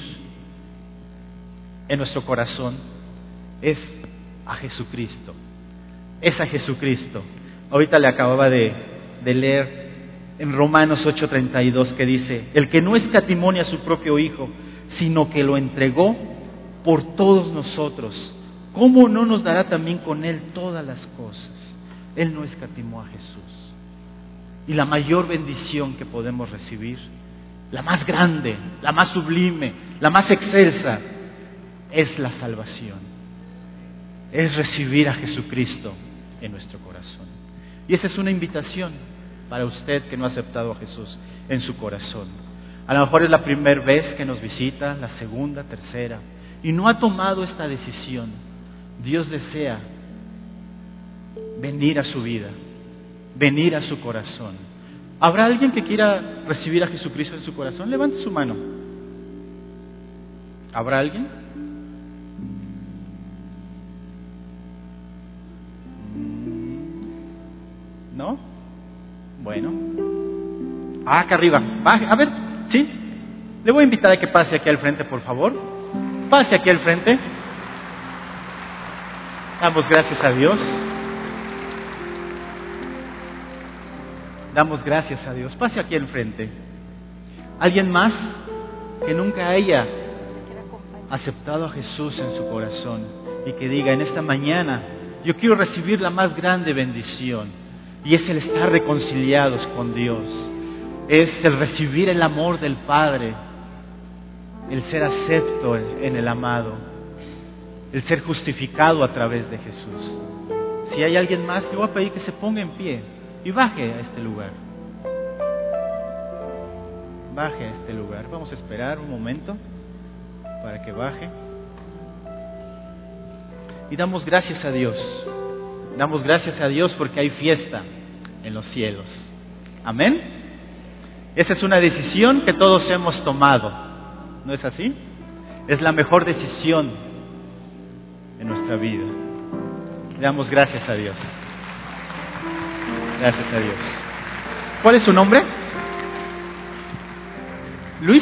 Speaker 1: en nuestro corazón es a Jesucristo. Es a Jesucristo. Ahorita le acababa de, de leer en Romanos ocho treinta y dos que dice: el que no escatimó a su propio Hijo, sino que lo entregó por todos nosotros, ¿cómo no nos dará también con Él todas las cosas? Él no escatimó a Jesús. Y la mayor bendición que podemos recibir, la más grande, la más sublime, la más excelsa, es la salvación. Es recibir a Jesucristo en nuestro corazón. Y esa es una invitación para usted que no ha aceptado a Jesús en su corazón. A lo mejor es la primera vez que nos visita, la segunda, tercera, y no ha tomado esta decisión. Dios desea venir a su vida, venir a su corazón. ¿Habrá alguien que quiera recibir a Jesucristo en su corazón? Levante su mano. ¿Habrá alguien? ¿No? Bueno. Ah, acá arriba. Baje. A ver, ¿sí? Le voy a invitar a que pase aquí al frente, por favor. Pase aquí al frente. Damos gracias a Dios. Damos gracias a Dios. Pase aquí al frente. ¿Alguien más que nunca haya aceptado a Jesús en su corazón y que diga en esta mañana: yo quiero recibir la más grande bendición, y es el estar reconciliados con Dios, es el recibir el amor del Padre, el ser acepto en el amado, el ser justificado a través de Jesús? Si hay alguien más, le voy a pedir que se ponga en pie y baje a este lugar. Baje a este lugar. Vamos a esperar un momento para que baje. Y damos gracias a Dios. Damos gracias a Dios porque hay fiesta en los cielos. Amén. Esa es una decisión que todos hemos tomado. ¿No es así? Es la mejor decisión en nuestra vida. Damos gracias a Dios. Gracias a Dios. ¿Cuál es su nombre? Luis.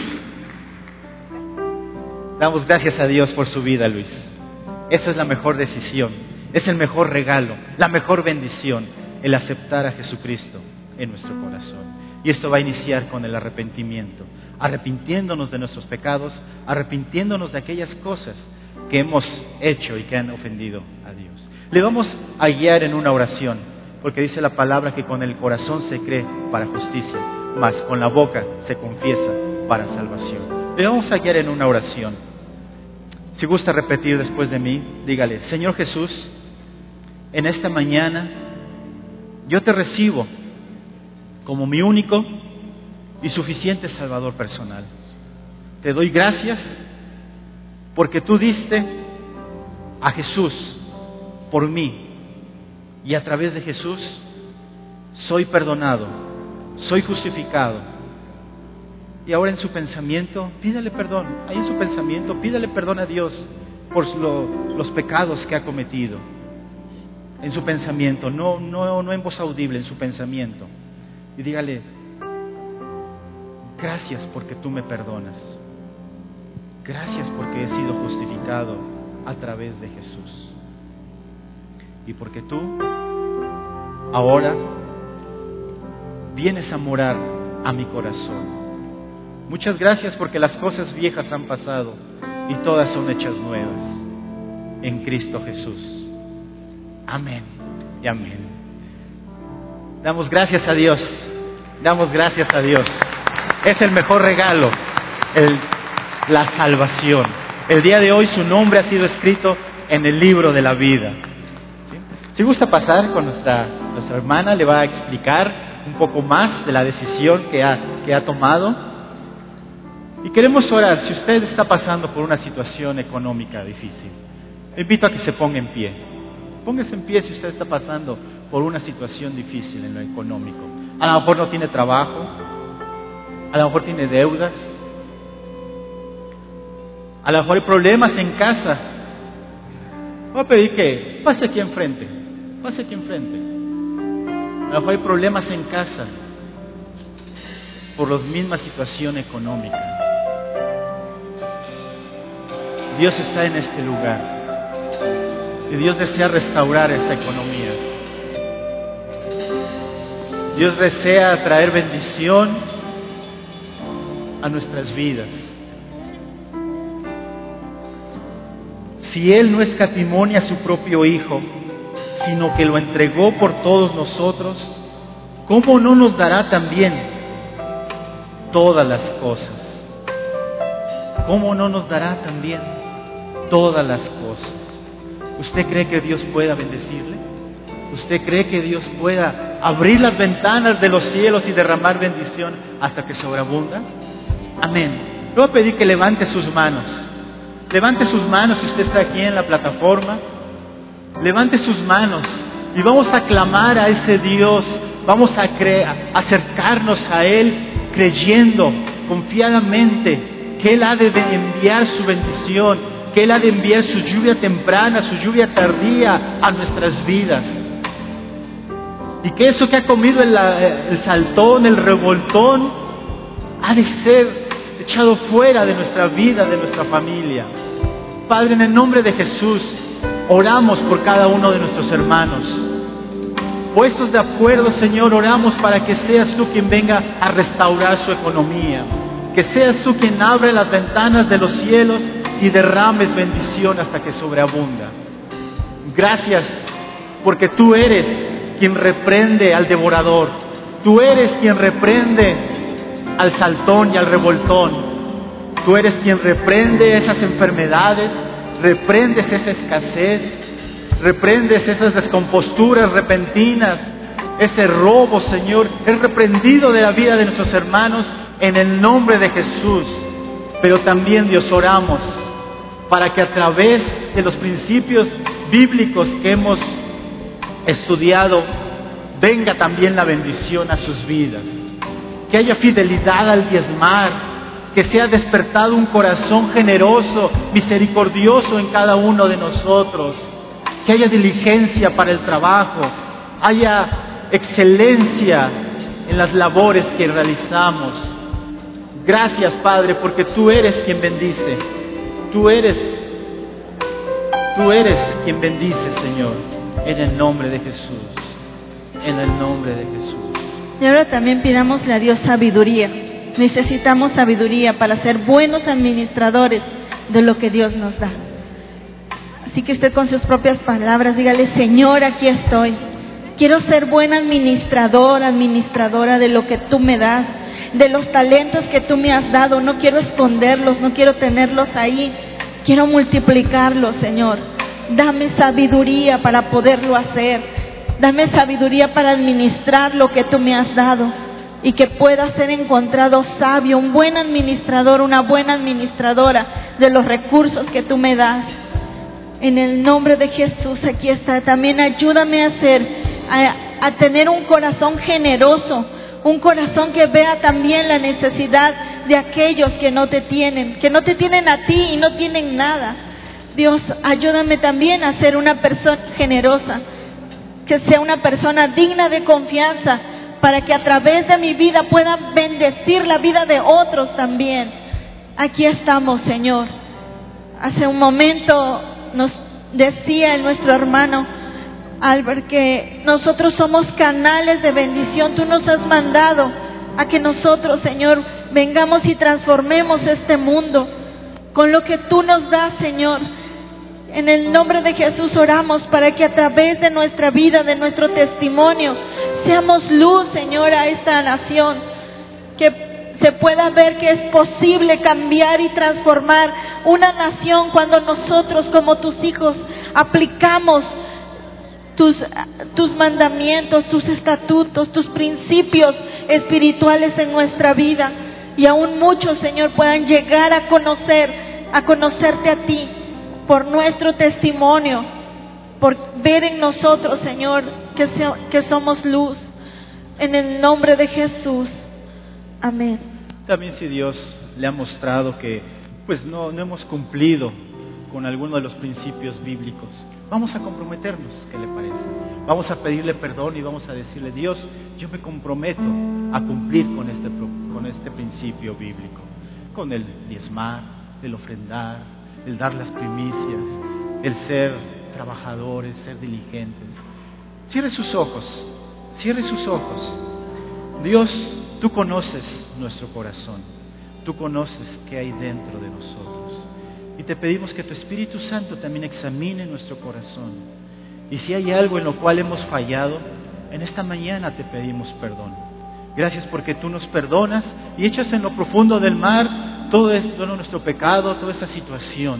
Speaker 1: Damos gracias a Dios por su vida, Luis. Esa es la mejor decisión, es el mejor regalo, la mejor bendición, el aceptar a Jesucristo en nuestro corazón. Y esto va a iniciar con el arrepentimiento, arrepintiéndonos de nuestros pecados, arrepintiéndonos de aquellas cosas que hemos hecho y que han ofendido a Dios. Le vamos a guiar en una oración, porque dice la palabra que con el corazón se cree para justicia, mas con la boca se confiesa para salvación. Le vamos a guiar en una oración. Si gusta repetir después de mí, dígale: Señor Jesús, en esta mañana yo te recibo como mi único y suficiente Salvador personal. Te doy gracias porque tú diste a Jesús por mí, y a través de Jesús soy perdonado, soy justificado. Y ahora en su pensamiento, pídale perdón. Ahí en su pensamiento, pídale perdón a Dios por lo, los pecados que ha cometido. En su pensamiento, no, no, no en voz audible, en su pensamiento. Y dígale: gracias porque tú me perdonas. Gracias porque he sido justificado a través de Jesús. Y porque tú ahora vienes a morar a mi corazón. Muchas gracias porque las cosas viejas han pasado y todas son hechas nuevas en Cristo Jesús. Amén y amén. Damos gracias a Dios. Damos gracias a Dios. Es el mejor regalo, el, la salvación. El día de hoy su nombre ha sido escrito en el libro de la vida. ¿Sí? Si gusta pasar con nuestra, nuestra hermana, le va a explicar un poco más de la decisión que ha, que ha tomado. Y queremos orar. Si usted está pasando por una situación económica difícil, le invito a que se ponga en pie. Póngase en pie si usted está pasando por una situación difícil en lo económico. A lo mejor no tiene trabajo, a lo mejor tiene deudas, a lo mejor hay problemas en casa. Voy a pedir que pase aquí enfrente, pase aquí enfrente. A lo mejor hay problemas en casa por la misma situación económica. Dios está en este lugar y Dios desea restaurar esta economía. Dios desea traer bendición a nuestras vidas. Si Él no escatimó a su propio Hijo, sino que lo entregó por todos nosotros, ¿cómo no nos dará también todas las cosas? ¿Cómo no nos dará también todas las cosas? ¿Usted cree que Dios pueda bendecirle? ¿Usted cree que Dios pueda abrir las ventanas de los cielos y derramar bendición hasta que sobreabunda? Amén. Le voy a pedir que levante sus manos. Levante sus manos si usted está aquí en la plataforma. Levante sus manos y vamos a clamar a ese Dios. Vamos a, cre- a acercarnos a Él creyendo confiadamente que Él ha de enviar su bendición, que Él ha de enviar su lluvia temprana, su lluvia tardía a nuestras vidas. Y que eso que ha comido el, el saltón, el revoltón, ha de ser echado fuera de nuestra vida, de nuestra familia. Padre, en el nombre de Jesús, oramos por cada uno de nuestros hermanos. Puestos de acuerdo, Señor, oramos para que seas tú quien venga a restaurar su economía. Que seas tú quien abre las ventanas de los cielos y derrames bendición hasta que sobreabunda. Gracias, porque tú eres quien reprende al devorador. Tú eres quien reprende al saltón y al revoltón. Tú eres quien reprende esas enfermedades, reprendes esa escasez, reprendes esas descomposturas repentinas, ese robo, Señor, es reprendido de la vida de nuestros hermanos en el nombre de Jesús. Pero también, Dios, oramos para que a través de los principios bíblicos que hemos estudiado, venga también la bendición a sus vidas. Que haya fidelidad al diezmar, que sea despertado un corazón generoso, misericordioso en cada uno de nosotros, que haya diligencia para el trabajo, haya excelencia en las labores que realizamos. Gracias, Padre, porque tú eres quien bendice, tú eres, tú eres quien bendice, Señor, en el nombre de Jesús, en el nombre de Jesús.
Speaker 2: Y ahora también pidámosle a Dios sabiduría. Necesitamos sabiduría para ser buenos administradores de lo que Dios nos da. Así que usted con sus propias palabras dígale: Señor, aquí estoy. Quiero ser buen administrador, administradora de lo que tú me das, de los talentos que tú me has dado. No quiero esconderlos, no quiero tenerlos ahí. Quiero multiplicarlos, Señor. Dame sabiduría para poderlo hacer. Dame sabiduría para administrar lo que tú me has dado y que pueda ser encontrado sabio, un buen administrador, una buena administradora de los recursos que tú me das. En el nombre de Jesús, aquí está. También ayúdame a ser, a, a tener un corazón generoso, un corazón que vea también la necesidad de aquellos que no te tienen, que no te tienen a ti y no tienen nada. Dios, ayúdame también a ser una persona generosa, que sea una persona digna de confianza, para que a través de mi vida pueda bendecir la vida de otros también. Aquí estamos, Señor. Hace un momento nos decía nuestro hermano Albert que nosotros somos canales de bendición. Tú nos has mandado a que nosotros, Señor, vengamos y transformemos este mundo con lo que tú nos das, Señor. En el nombre de Jesús oramos para que a través de nuestra vida, de nuestro testimonio, seamos luz, Señor, a esta nación. Que se pueda ver que es posible cambiar y transformar una nación cuando nosotros, como tus hijos, aplicamos tus, tus mandamientos, tus estatutos, tus principios espirituales en nuestra vida. y aún muchos, Señor, puedan llegar a conocer, a conocerte a ti por nuestro testimonio, por ver en nosotros, Señor, que, se, que somos luz. En el nombre de Jesús. Amén.
Speaker 1: También si Dios le ha mostrado que pues no, no hemos cumplido con alguno de los principios bíblicos, vamos a comprometernos, ¿qué le parece? Vamos a pedirle perdón y vamos a decirle: Dios, yo me comprometo a cumplir con este, con este principio bíblico, con el diezmar, el ofrendar, el dar las primicias, el ser trabajadores, ser diligentes. Cierre sus ojos, cierre sus ojos. Dios, tú conoces nuestro corazón, tú conoces qué hay dentro de nosotros. Y te pedimos que tu Espíritu Santo también examine nuestro corazón. Y si hay algo en lo cual hemos fallado, en esta mañana te pedimos perdón. Gracias porque tú nos perdonas y echas en lo profundo del mar todo, esto, todo nuestro pecado, toda esta situación.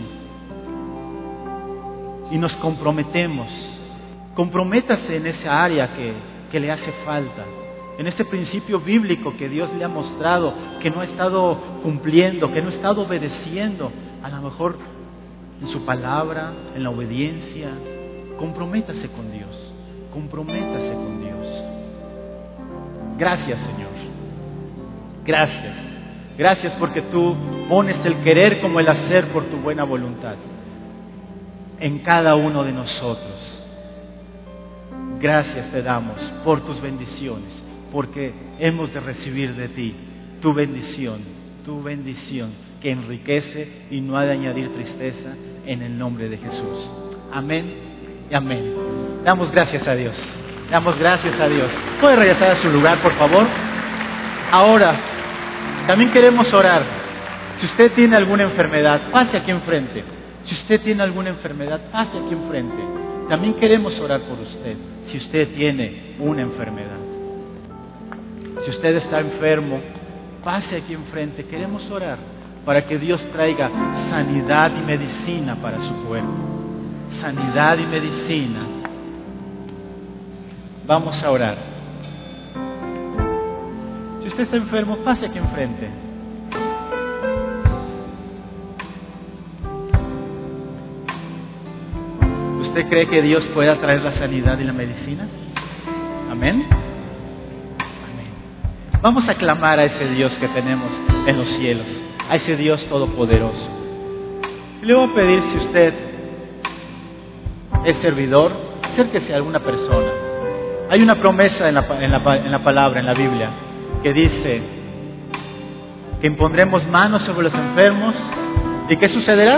Speaker 1: Y nos comprometemos. Comprométase en esa área que, que le hace falta, en este principio bíblico que Dios le ha mostrado que no ha estado cumpliendo, que no ha estado obedeciendo, a lo mejor en su palabra, en la obediencia. Comprométase con Dios, comprométase con Dios. Gracias, Señor. Gracias. Gracias porque tú pones el querer como el hacer por tu buena voluntad en cada uno de nosotros. Gracias te damos por tus bendiciones, porque hemos de recibir de ti tu bendición, tu bendición que enriquece y no ha de añadir tristeza, en el nombre de Jesús. Amén y amén. Damos gracias a Dios. Damos gracias a Dios. ¿Puede regresar a su lugar, por favor? Ahora, también queremos orar. Si usted tiene alguna enfermedad, pase aquí enfrente. Si usted tiene alguna enfermedad, pase aquí enfrente. También queremos orar por usted. Si usted tiene una enfermedad, si usted está enfermo, pase aquí enfrente. Queremos orar para que Dios traiga sanidad y medicina para su cuerpo. Sanidad y medicina. Vamos a orar. Si usted está enfermo, pase aquí enfrente. ¿Usted cree que Dios pueda traer la sanidad y la medicina? Amén. Amén. Vamos a clamar a ese Dios que tenemos en los cielos, a ese Dios todopoderoso. Y le voy a pedir, si usted es servidor, acérquese a alguna persona. Hay una promesa en la, en la, en la palabra, en la Biblia, que dice que impondremos manos sobre los enfermos. ¿Y qué sucederá?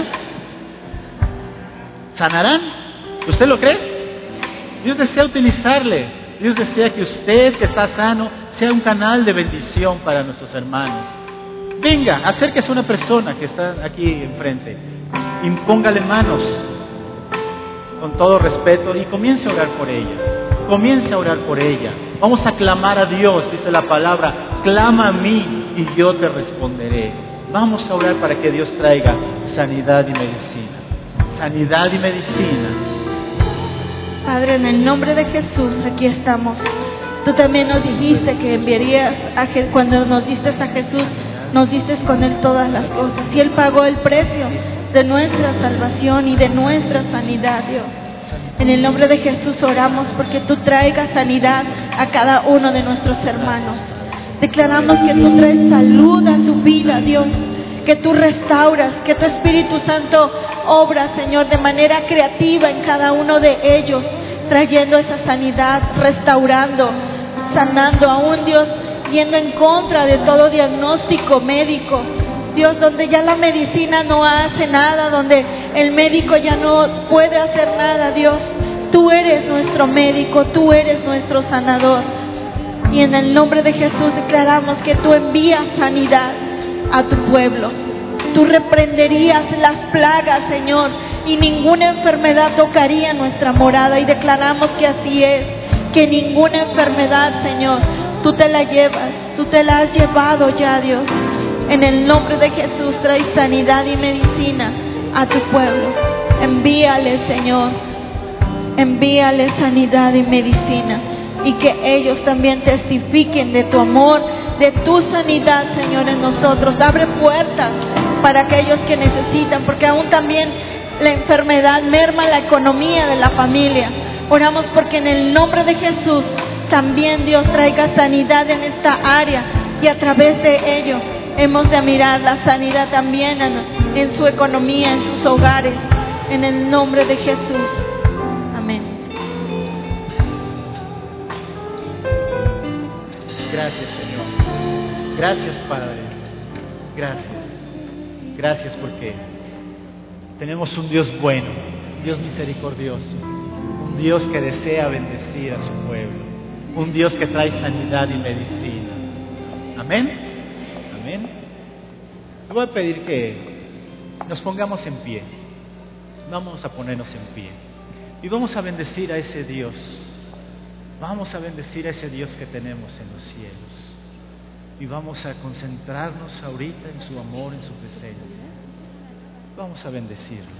Speaker 1: ¿Sanarán? ¿Usted lo cree? Dios desea utilizarle. Dios desea que usted, que está sano, sea un canal de bendición para nuestros hermanos. Venga, acérquese a una persona que está aquí enfrente. Impóngale manos con todo respeto y comience a orar por ella. Comience a orar por ella. Vamos a clamar a Dios, dice la palabra: clama a mí y yo te responderé. Vamos a orar para que Dios traiga sanidad y medicina. Sanidad y medicina.
Speaker 2: Padre, en el nombre de Jesús, aquí estamos. Tú también nos dijiste que enviarías a Jesús. Cuando nos diste a Jesús, nos diste con Él todas las cosas. Y Él pagó el precio de nuestra salvación y de nuestra sanidad, Dios. En el nombre de Jesús oramos porque tú traigas sanidad a cada uno de nuestros hermanos. Declaramos que tú traes salud a su vida, Dios. Que tú restauras, que tu Espíritu Santo obra, Señor, de manera creativa en cada uno de ellos, trayendo esa sanidad, restaurando, sanando, aún, Dios, yendo en contra de todo diagnóstico médico. Dios, donde ya la medicina no hace nada, donde el médico ya no puede hacer nada, Dios, tú eres nuestro médico, tú eres nuestro sanador. Y en el nombre de Jesús declaramos que tú envías sanidad a tu pueblo. Tú reprenderías las plagas, Señor, y ninguna enfermedad tocaría nuestra morada. Y declaramos que así es, que ninguna enfermedad, Señor, tú te la llevas, tú te la has llevado ya, Dios. En el nombre de Jesús, trae sanidad y medicina a tu pueblo. Envíale, Señor, envíale sanidad y medicina, y que ellos también testifiquen de tu amor, de tu sanidad, Señor, en nosotros. Abre puertas para aquellos que necesitan, porque aún también la enfermedad merma la economía de la familia. Oramos porque en el nombre de Jesús también Dios traiga sanidad en esta área, y a través de ello hemos de mirar la sanidad también en, en su economía, en sus hogares, en el nombre de Jesús. Amén.
Speaker 1: Gracias, Señor. Gracias, Padre. Gracias. Gracias porque tenemos un Dios bueno, un Dios misericordioso, un Dios que desea bendecir a su pueblo, un Dios que trae sanidad y medicina. Amén. Amén. Le voy a pedir que nos pongamos en pie. Vamos a ponernos en pie y vamos a bendecir a ese Dios. Vamos a bendecir a ese Dios que tenemos en los cielos. Y vamos a concentrarnos ahorita en su amor, en su presencia. Vamos a bendecirlo.